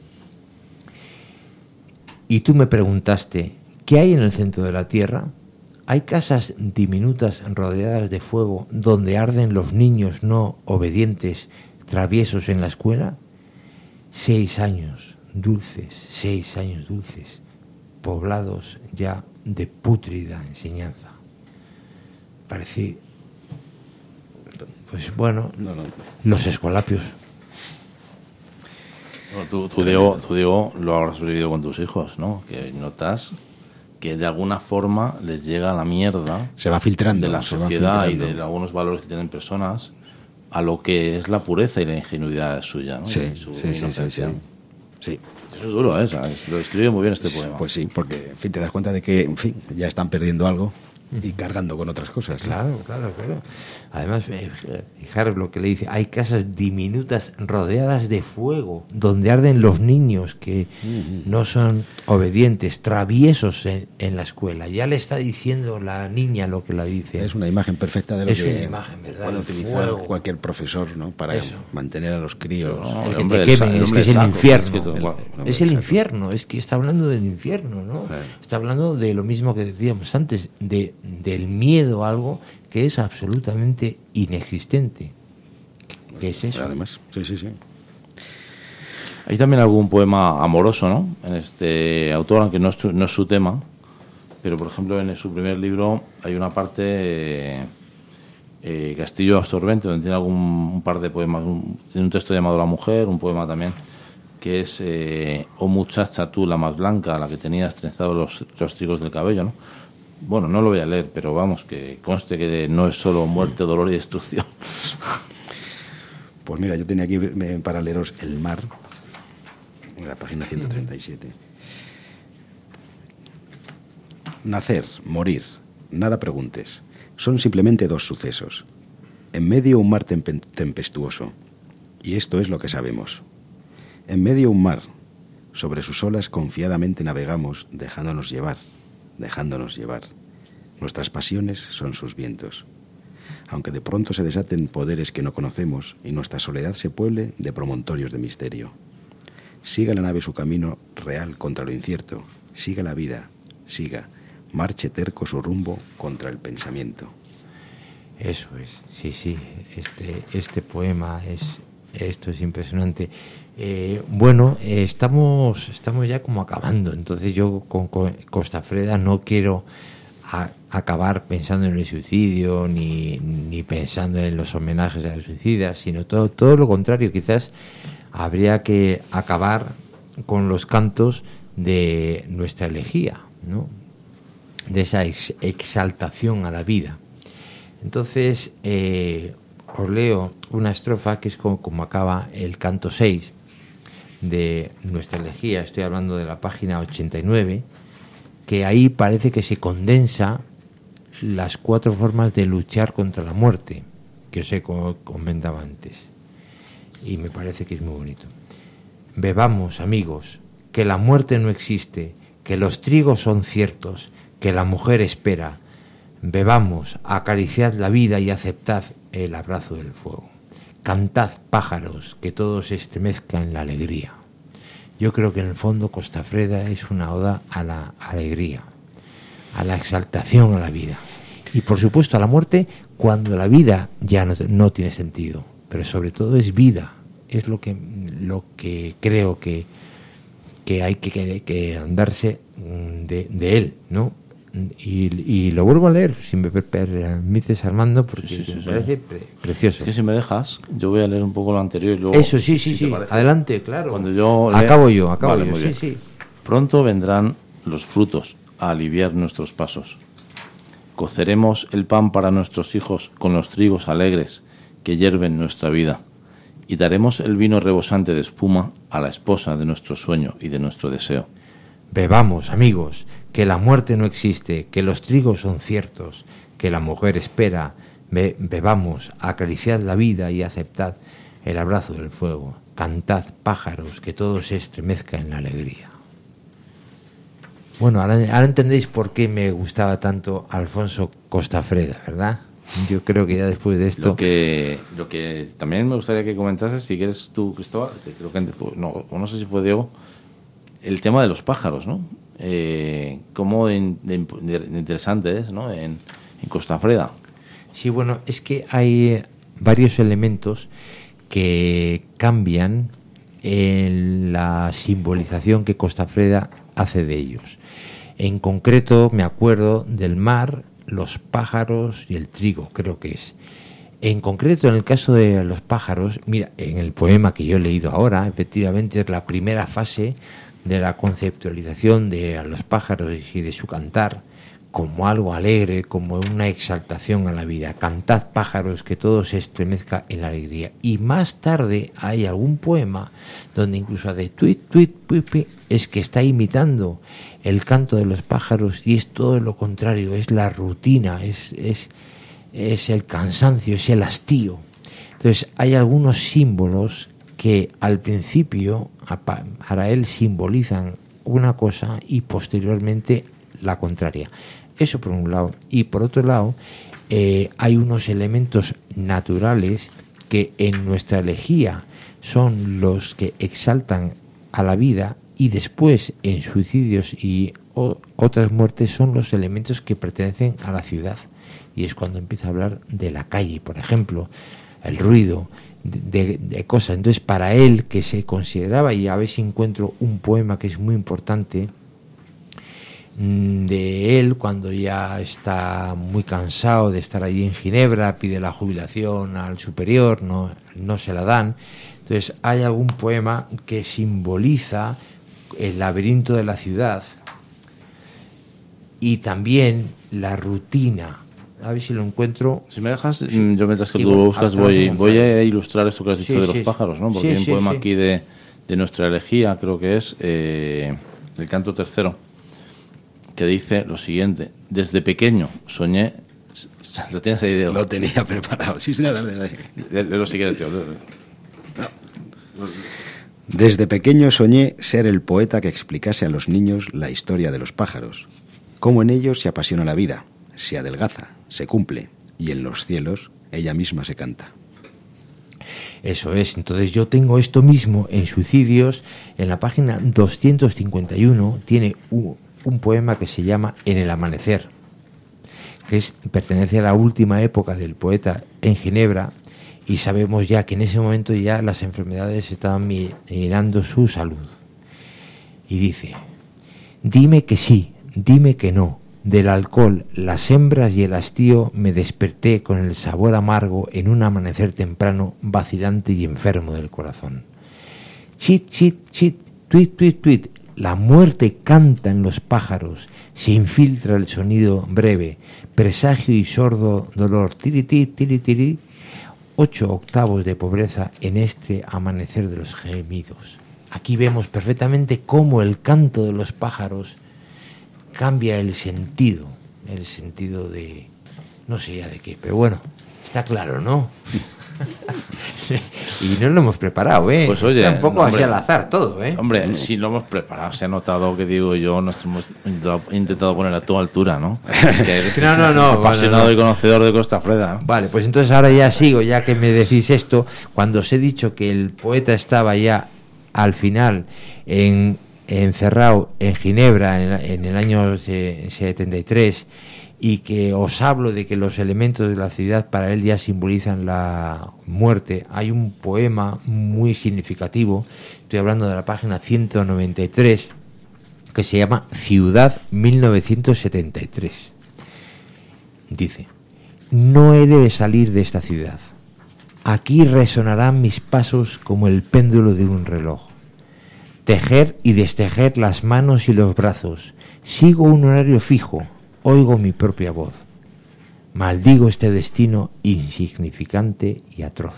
Y tú me preguntaste, ¿qué hay en el centro de la Tierra? ¿Hay casas diminutas rodeadas de fuego donde arden los niños no obedientes, traviesos en la escuela? Seis años dulces, seis años dulces, poblados ya de pútrida enseñanza. Parece, pues bueno, No, no. los escolapios. Bueno, tú, tú, Diego, tú, Diego, lo habrás vivido con tus hijos, ¿no? Que notas que de alguna forma les llega la mierda. Se va filtrando. De la se va sociedad y filtrando. de algunos valores que tienen personas a lo que es la pureza y la ingenuidad suya, ¿no? Sí, Y su sí, sí, sí, inocencia. sí. Sí. Eso es duro, ¿eh? O sea, lo describe muy bien este poema. Pues sí, porque en fin, te das cuenta de que en fin, ya están perdiendo algo y cargando con otras cosas, ¿no? Claro, claro, claro. Además, eh, fijaros lo que le dice, hay casas diminutas rodeadas de fuego, donde arden los niños que uh-huh. no son obedientes, traviesos en, en la escuela. Ya le está diciendo la niña lo que la dice. Es una imagen perfecta de lo es que una imagen, ¿verdad? puede El utilizar fuego. Cualquier profesor, ¿no? Para eso. Mantener a los críos. No, el el que hombre te del quemen, sa- es que es el saco, infierno. es que todo- El- bueno, el es el saco. infierno, es que está hablando del infierno, ¿no? Sí. Está hablando de lo mismo que decíamos antes, de del miedo a algo que es absolutamente inexistente. ¿Qué es eso? Además, sí, sí, sí. Hay también algún poema amoroso, ¿no? En este autor, aunque no es, su- no es su tema, pero por ejemplo en su primer libro hay una parte, eh, eh, Castillo Absorbente, donde tiene algún un par de poemas, un, tiene un texto llamado La Mujer, un poema también, que es eh, Oh muchacha tú, la más blanca, la que tenías trenzados los, los trigos del cabello, ¿no? Bueno, no lo voy a leer, pero vamos, que conste que no es solo muerte, dolor y destrucción. Pues mira, yo tenía aquí eh, para leeros El mar, en la página ciento treinta y siete. Nacer, morir, nada preguntes. Son simplemente dos sucesos. En medio un mar tempe- tempestuoso. Y esto es lo que sabemos. En medio un mar. Sobre sus olas confiadamente navegamos, dejándonos llevar, dejándonos llevar. Nuestras pasiones son sus vientos. Aunque de pronto se desaten poderes que no conocemos y nuestra soledad se pueble de promontorios de misterio. Siga la nave su camino real contra lo incierto. Siga la vida, siga. Marche terco su rumbo contra el pensamiento. Eso es, sí, sí, este, este poema, es esto es impresionante. Eh, bueno, eh, estamos, estamos ya como acabando, entonces yo con, con Costafreda no quiero a, acabar pensando en el suicidio, ni, ni pensando en los homenajes a los suicidas, sino todo, todo lo contrario, quizás habría que acabar con los cantos de nuestra elegía, ¿no? De esa ex, exaltación a la vida. Entonces, eh, os leo una estrofa que es como, como acaba el canto seis de nuestra elegía. Estoy hablando de la página ochenta y nueve, que ahí parece que se condensa las cuatro formas de luchar contra la muerte, que os he comentado antes. Y me parece que es muy bonito. Bebamos, amigos, que la muerte no existe, que los trigos son ciertos, que la mujer espera. Bebamos, acariciad la vida y aceptad el abrazo del fuego. Cantad, pájaros, que todo se estremezca en la alegría. Yo creo que en el fondo Costafreda es una oda a la alegría, a la exaltación a la vida. Y por supuesto a la muerte cuando la vida ya no, no tiene sentido. Pero sobre todo es vida, es lo que, lo que creo que, que hay que, que, que andarse de, de él, ¿no? Y, y lo vuelvo a leer, si me permites, Armando, porque Sí, sí, me sí, parece sí. pre- precioso. Es que si me dejas, yo voy a leer un poco lo anterior y luego... Eso, sí, sí, si te sí. parece. Adelante, claro. Cuando yo lea- Acabo yo, acabo Vale, yo, muy sí, bien. sí. Pronto vendrán los frutos a aliviar nuestros pasos. Coceremos el pan para nuestros hijos con los trigos alegres que hierven nuestra vida. Y daremos el vino rebosante de espuma a la esposa de nuestro sueño y de nuestro deseo. Bebamos, amigos, que la muerte no existe, que los trigos son ciertos, que la mujer espera. Be- bebamos, acariciad la vida y aceptad el abrazo del fuego. Cantad, pájaros, que todo se estremezca en la alegría. Bueno, ahora, ahora entendéis por qué me gustaba tanto Alfonso Costafreda, ¿verdad? Yo creo que ya después de esto... Lo que, lo que también me gustaría que comentases, si quieres tú, Cristóbal, que creo que antes fue- no, o no sé si fue Diego, el tema de los pájaros, ¿no? Eh, cómo de, de- de interesante es, ¿no? En, en Costafreda. Sí, bueno, es que hay eh, varios elementos que cambian en la simbolización que Costafreda hace de ellos. En concreto, me acuerdo del mar, los pájaros y el trigo, creo que es. En concreto, en el caso de los pájaros, mira, en el poema que yo he leído ahora, efectivamente es la primera fase de la conceptualización de los pájaros y de su cantar como algo alegre, como una exaltación a la vida. Cantad pájaros, que todo se estremezca en la alegría. Y más tarde hay algún poema donde incluso hace tuit, tuit, tuit, tuit, es que está imitando el canto de los pájaros, y es todo lo contrario, es la rutina, es, es, es el cansancio, es el hastío. Entonces hay algunos símbolos que al principio para él simbolizan una cosa y posteriormente la contraria. Eso por un lado. Y por otro lado, eh, hay unos elementos naturales que en nuestra elegía son los que exaltan a la vida, y después en suicidios y o, otras muertes son los elementos que pertenecen a la ciudad. Y es cuando empieza a hablar de la calle, por ejemplo, el ruido, de, de, de cosas. Entonces, para él, que se consideraba, y a ver si encuentro un poema que es muy importante, de él cuando ya está muy cansado de estar allí en Ginebra, pide la jubilación al superior, no, no se la dan. Entonces hay algún poema que simboliza el laberinto de la ciudad y también la rutina. A ver si lo encuentro. Si me dejas, yo mientras que sí, tú lo buscas voy, voy a ilustrar esto que has dicho sí, de los sí, pájaros, ¿no? Porque sí, hay un sí, poema sí. aquí de, de nuestra elegía, creo que es eh, el canto tercero, que dice lo siguiente: desde pequeño soñé. ¿Lo tienes ahí? De... Lo tenía preparado. Sí, sí, nada, nada. Lo siguiente, tío. Desde pequeño soñé ser el poeta que explicase a los niños la historia de los pájaros, cómo en ellos se apasiona la vida, se adelgaza, se cumple, y en los cielos ella misma se canta. Eso es. Entonces yo tengo esto mismo en Suicidios, en la página doscientos cincuenta y uno, tiene un, un poema que se llama En el amanecer, que es, pertenece a la última época del poeta en Ginebra, y sabemos ya que en ese momento ya las enfermedades estaban minando su salud. Y dice: dime que sí, dime que no, del alcohol, las hembras y el hastío me desperté con el sabor amargo en un amanecer temprano, vacilante y enfermo del corazón. Chit, chit, chit, tuit, tuit, tuit, la muerte canta en los pájaros, se infiltra el sonido breve, presagio y sordo dolor, tiri, tiri, tiri, tiri, ocho octavos de pobreza en este amanecer de los gemidos. Aquí vemos perfectamente cómo el canto de los pájaros cambia el sentido, el sentido de, no sé ya de qué, pero bueno, está claro, ¿no? Y no lo hemos preparado, ¿eh? Pues oye, tampoco hombre, así al azar todo, ¿eh? Hombre, sí lo hemos preparado, se ha notado que digo yo, nos hemos intentado, intentado poner a tu altura, ¿no? Que eres no, no, no, apasionado bueno, no. y conocedor de Costa Freda. Vale, pues entonces ahora ya sigo, ya que me decís esto, cuando os he dicho que el poeta estaba ya al final en encerrado en Ginebra en el, en el año setenta y tres, y que os hablo de que los elementos de la ciudad para él ya simbolizan la muerte, hay un poema muy significativo, estoy hablando de la página ciento noventa y tres, que se llama Ciudad mil novecientos setenta y tres. Dice: no he de salir de esta ciudad, aquí resonarán mis pasos como el péndulo de un reloj. Tejer y destejer las manos y los brazos, sigo un horario fijo, oigo mi propia voz. Maldigo este destino insignificante y atroz.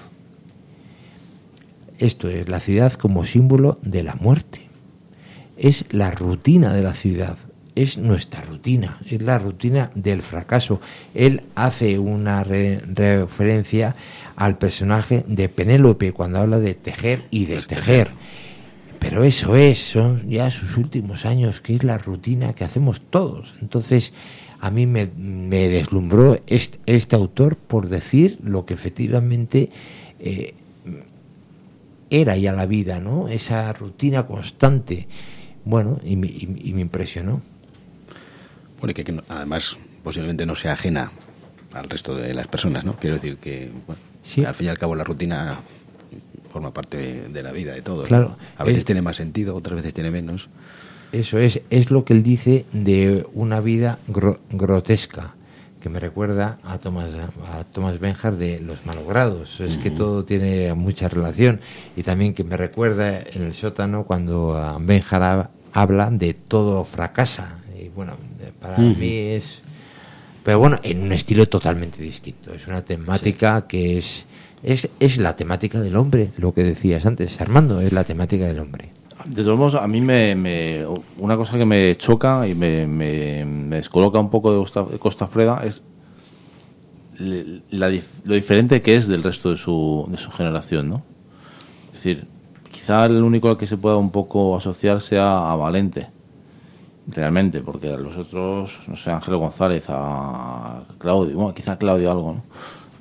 Esto es la ciudad como símbolo de la muerte. Es la rutina de la ciudad, es nuestra rutina, es la rutina del fracaso. Él hace una re- referencia al personaje de Penélope cuando habla de tejer y destejer. Pero eso es, son ya sus últimos años, que es la rutina que hacemos todos. Entonces, a mí me, me deslumbró este, este autor por decir lo que efectivamente eh, era ya la vida, ¿no? Esa rutina constante. Bueno, y, y, y me impresionó. Bueno, y que, que además posiblemente no sea ajena al resto de las personas, ¿no? Quiero decir que, bueno, sí, al fin y al cabo la rutina forma parte de la vida de todos. Claro, ¿no? A veces es, tiene más sentido, otras veces tiene menos. Eso es, es lo que él dice de una vida gro- grotesca, que me recuerda a Thomas a Thomas Benjar de Los Malogrados. Es que todo tiene mucha relación. Y también que me recuerda en El sótano cuando uh, Benjar ha, habla de todo fracasa. Y bueno, para uh-huh. mí es... Pero bueno, en un estilo totalmente distinto. Es una temática sí. que es, es es la temática del hombre, lo que decías antes, Armando, es la temática del hombre. De todos modos, a mí me, me una cosa que me choca y me, me, me descoloca un poco de Costa, de Costafreda es la, lo diferente que es del resto de su, de su generación, ¿no? Es decir, quizá el único al que se pueda un poco asociar sea a Valente, realmente, porque a los otros, no sé, Ángel González, a Claudio, bueno, quizá Claudio algo, ¿no?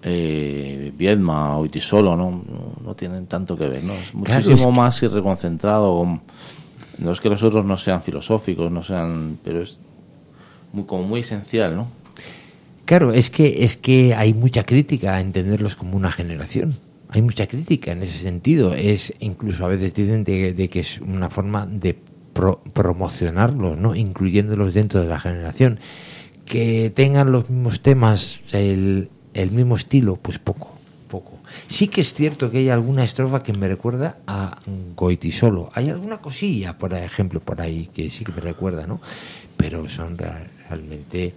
Eh, Viedma o Itisolo no, no, no tienen tanto que ver, ¿no? Es muchísimo claro, es que... más irreconcentrado. No es que los otros no sean filosóficos, no sean, pero es muy, como muy esencial, ¿no? Claro, es que es que hay mucha crítica a entenderlos como una generación. Hay mucha crítica en ese sentido. Es incluso a veces dicen de, de que es una forma de pro, promocionarlos, ¿no? Incluyéndolos dentro de la generación. Que tengan los mismos temas, o sea, el el mismo estilo, pues poco, poco. Sí que es cierto que hay alguna estrofa que me recuerda a Goitisolo. Hay alguna cosilla, por ejemplo, por ahí que sí que me recuerda, ¿no? Pero son realmente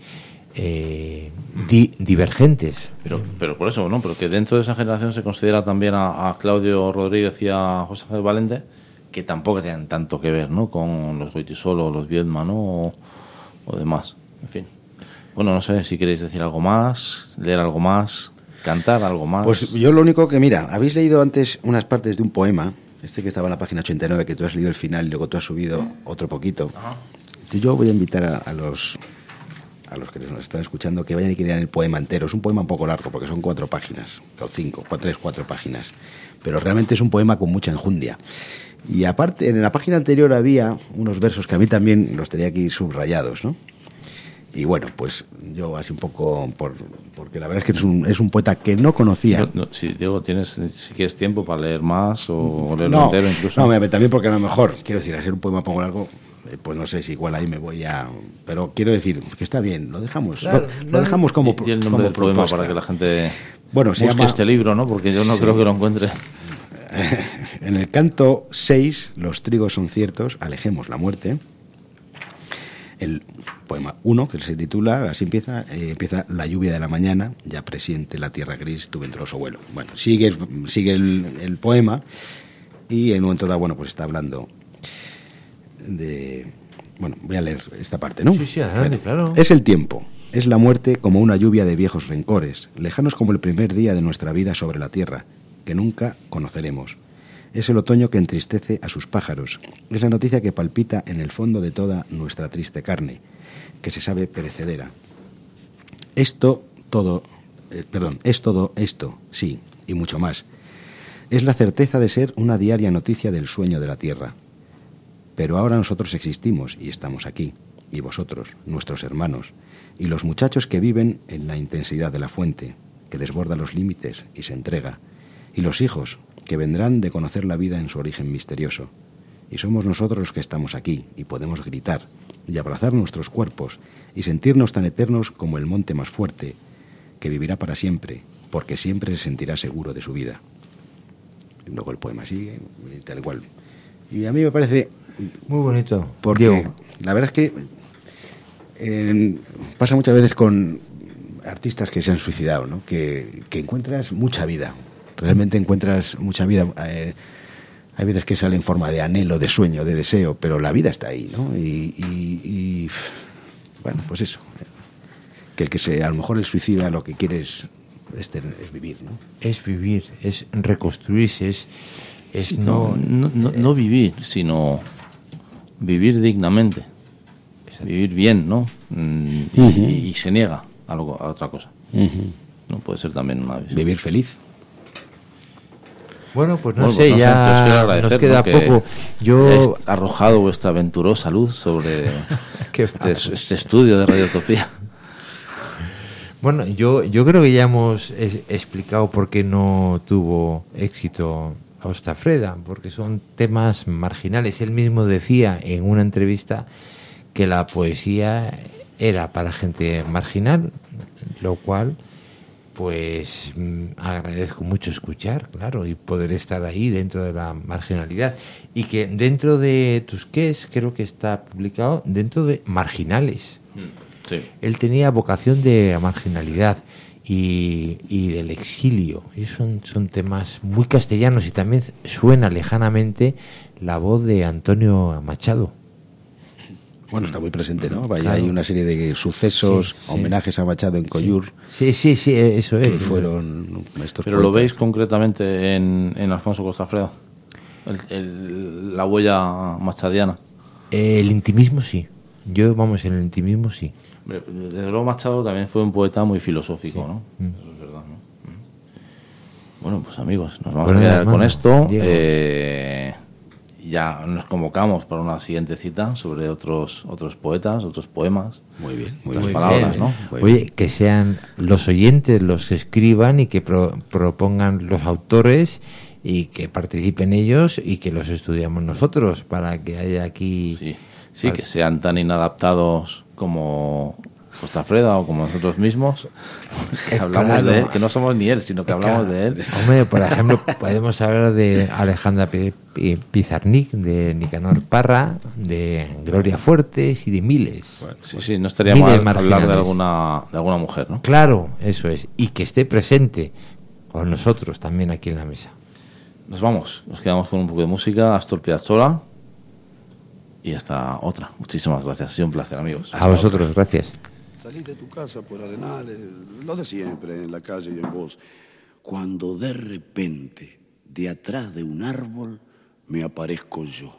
eh, di, divergentes. Pero, pero por eso, ¿no? Pero que dentro de esa generación se considera también a, a Claudio Rodríguez y a José Ángel Valente, que tampoco tienen tanto que ver, ¿no? Con los Goitisolo, los Viedma, ¿no? O, o demás, en fin. Bueno, no sé si queréis decir algo más, leer algo más, cantar algo más. Pues yo lo único que, mira, habéis leído antes unas partes de un poema, este que estaba en la página ochenta y nueve, que tú has leído el final y luego tú has subido otro poquito. Ajá. Yo voy a invitar a, a los a los que nos están escuchando que vayan y que lean el poema entero. Es un poema un poco largo porque son cuatro páginas, o cinco, cuatro, tres, cuatro páginas. Pero realmente es un poema con mucha enjundia. Y aparte, en la página anterior había unos versos que a mí también los tenía aquí subrayados, ¿no? Y bueno, pues yo así un poco, por, porque la verdad es que es un, es un poeta que no conocía. No, no, si Diego, tienes, si quieres tiempo para leer más o leerlo no, entero incluso. No, también porque a lo mejor, quiero decir, hacer un poema poco largo, eh, pues no sé si igual ahí me voy a... Pero quiero decir que está bien, lo dejamos, claro, lo, lo dejamos como propuesta. Y el nombre del poema para que la gente bueno, se busque llama, este libro, ¿no? Porque yo no sí. creo que lo encuentre. En el canto seis, los trigos son ciertos, alejemos la muerte. El poema uno, que se titula, así empieza, eh, empieza la lluvia de la mañana, ya presiente la tierra gris tu ventroso vuelo. Bueno, sigue, sigue el, el poema y en un momento dado, bueno, pues está hablando de... Bueno, voy a leer esta parte, ¿no? Sí, sí, adelante, bueno, claro. Es el tiempo, es la muerte como una lluvia de viejos rencores, lejanos como el primer día de nuestra vida sobre la tierra, que nunca conoceremos. Es el otoño que entristece a sus pájaros. Es la noticia que palpita en el fondo de toda nuestra triste carne, que se sabe perecedera. Esto todo, eh, perdón, es todo esto, sí, y mucho más. Es la certeza de ser una diaria noticia del sueño de la tierra. Pero ahora nosotros existimos y estamos aquí, y vosotros, nuestros hermanos, y los muchachos que viven en la intensidad de la fuente, que desborda los límites y se entrega, y los hijos que vendrán de conocer la vida en su origen misterioso. Y somos nosotros los que estamos aquí y podemos gritar y abrazar nuestros cuerpos y sentirnos tan eternos como el monte más fuerte, que vivirá para siempre, porque siempre se sentirá seguro de su vida. Y luego el poema sigue, tal cual. Y a mí me parece... Muy bonito. Porque Diego. La verdad es que eh, pasa muchas veces con artistas que se han suicidado, ¿no? Que, que encuentras mucha vida. Realmente encuentras mucha vida. Eh, hay veces que sale en forma de anhelo, de sueño, de deseo, pero la vida está ahí, ¿no? Y, y, y bueno, pues eso. Que el que se, a lo mejor el suicida lo que quiere es, es, tener, es vivir, ¿no? Es vivir, es reconstruirse, es, es sí, no, no, no, no vivir, sino vivir dignamente, vivir bien, ¿no? Mm, uh-huh. y, y se niega a, algo, a otra cosa. Uh-huh. No puede ser también una visión. Vivir feliz. Bueno, pues no bueno, sé, pues no ya sé, nos queda poco. Yo he arrojado vuestra aventurosa luz sobre este, este estudio de Radiotopía. Bueno, yo yo creo que ya hemos es, explicado por qué no tuvo éxito Costafreda, porque son temas marginales. Él mismo decía en una entrevista que la poesía era para gente marginal, lo cual pues agradezco mucho escuchar, claro, y poder estar ahí dentro de la marginalidad. Y que dentro de Tusquets, creo que está publicado dentro de marginales. Sí. Él tenía vocación de marginalidad y, y del exilio. Y son, son temas muy castellanos, y también suena lejanamente la voz de Antonio Machado. Bueno, está muy presente, ¿no? Vaya, Claro. hay una serie de sucesos, Sí, sí. homenajes a Machado en Collur, Sí, sí, sí, eso es. que fueron estos Pero lo poetas. veis concretamente en, en Alfonso Costafredo, el, el- la huella machadiana. El intimismo sí. Yo, vamos, en el intimismo sí. Hombre, desde luego Machado también fue un poeta muy filosófico, Sí. ¿no? Mm. Eso es verdad, ¿no? Mm. Bueno, pues amigos, nos vamos Bueno, a quedar hermano, con esto. Diego. Eh, ya nos convocamos para una siguiente cita sobre otros otros poetas, otros poemas. Muy bien, muy Otras bien. palabras, ¿no? Muy Oye, bien. que sean los oyentes los que escriban y que pro- propongan los autores y que participen ellos y que los estudiamos nosotros para que haya aquí... Sí, sí, que sean tan inadaptados como Costafreda o como nosotros mismos, que hablamos Claro. de él, que no somos ni él, sino que hablamos de él. Hombre, por ejemplo, podemos hablar de Alejandra Pi- Pi- Pizarnik, de Nicanor Parra, de Gloria Fuertes y de miles. Sí, sí, no estaría Miles mal hablar de marginales. alguna, de alguna mujer, ¿no? Claro, eso es. Y que esté presente con nosotros también aquí en la mesa. Nos vamos, nos quedamos con un poco de música, Astor Piazzolla, y hasta otra. Muchísimas gracias, ha sido un placer, amigos. A vosotros, gracias. Salí de tu casa por Arenales, lo de siempre, en la calle y en voz. Cuando de repente, de atrás de un árbol, me aparezco yo.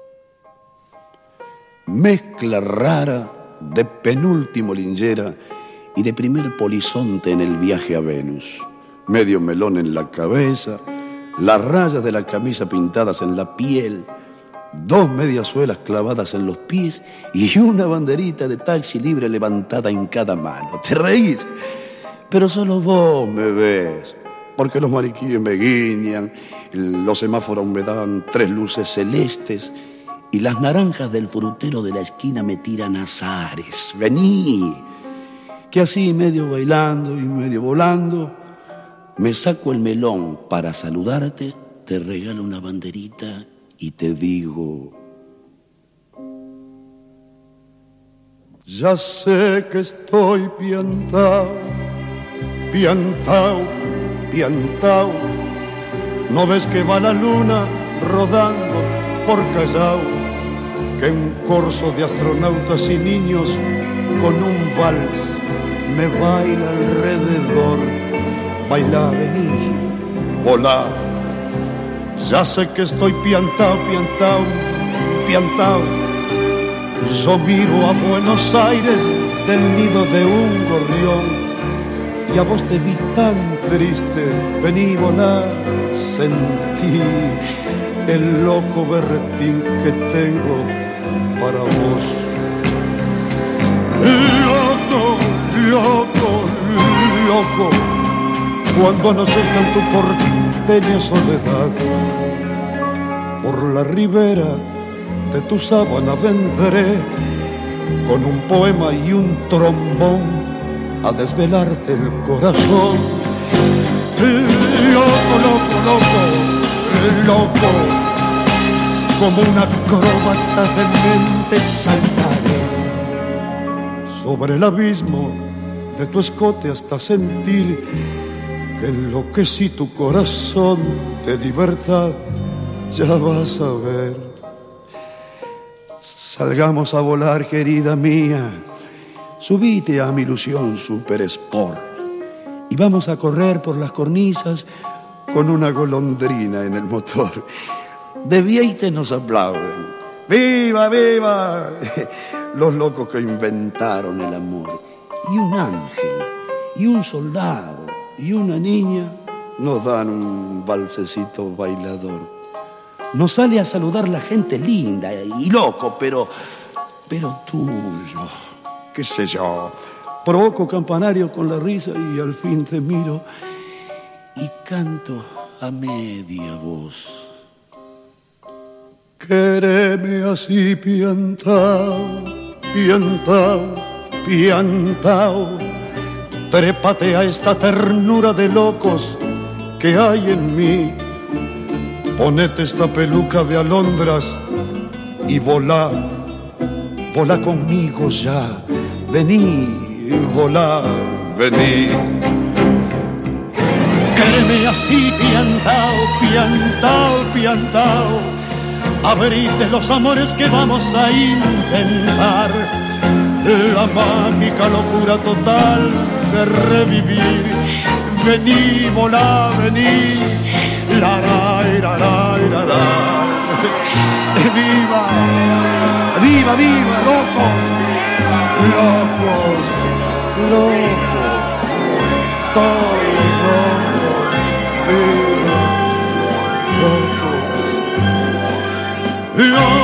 Mezcla rara de penúltimo linchera y de primer polizonte en el viaje a Venus. Medio melón en la cabeza, las rayas de la camisa pintadas en la piel, dos mediasuelas clavadas en los pies y una banderita de taxi libre levantada en cada mano. ¿Te reís? Pero solo vos me ves, porque los mariquíes me guiñan, los semáforos me dan tres luces celestes y las naranjas del frutero de la esquina me tiran azares. Vení, que así medio bailando y medio volando, me saco el melón para saludarte, te regalo una banderita y te digo, ya sé que estoy piantao, piantao, piantao. ¿No ves que va la luna rodando por Callao? Que un corso de astronautas y niños con un vals me baila alrededor. Baila, vení, volá. Ya sé que estoy piantao, piantao, piantao. Yo miro a Buenos Aires del nido de un gorrión y a vos te vi tan triste. Vení, volá, sentí el loco berretín que tengo para vos. Loco, loco, loco, cuando anochezca en tu porteña soledad, por la ribera de tu sábana vendré con un poema y un trombón a desvelarte el corazón. Loco, loco, loco, loco, como una acróbata de mente saltaré sobre el abismo de tu escote hasta sentir que enloquecí tu corazón de libertad. Ya vas a ver. Salgamos a volar, querida mía. Subite a mi ilusión Super Sport y vamos a correr por las cornisas con una golondrina en el motor. De Vieite nos aplauden. ¡Viva, viva! Los locos que inventaron el amor. Y un ángel, y un soldado, y una niña nos dan un balsecito bailador. Nos sale a saludar la gente linda y loco, pero, pero tuyo. Qué sé yo, provoco campanario con la risa y al fin te miro y canto a media voz. Quéreme así, piantao, piantao, piantao, trépate a esta ternura de locos que hay en mí. Ponete esta peluca de alondras y volá, volá conmigo ya. Vení, volá, vení. Quéreme así, piantao, piantao, piantao. Abrite los amores que vamos a intentar. La mágica locura total de revivir. Vení, volá, vení. La, la, la, la, la, la. Viva, viva, viva, loco. Locos, locos, todos locos, viva, locos, locos.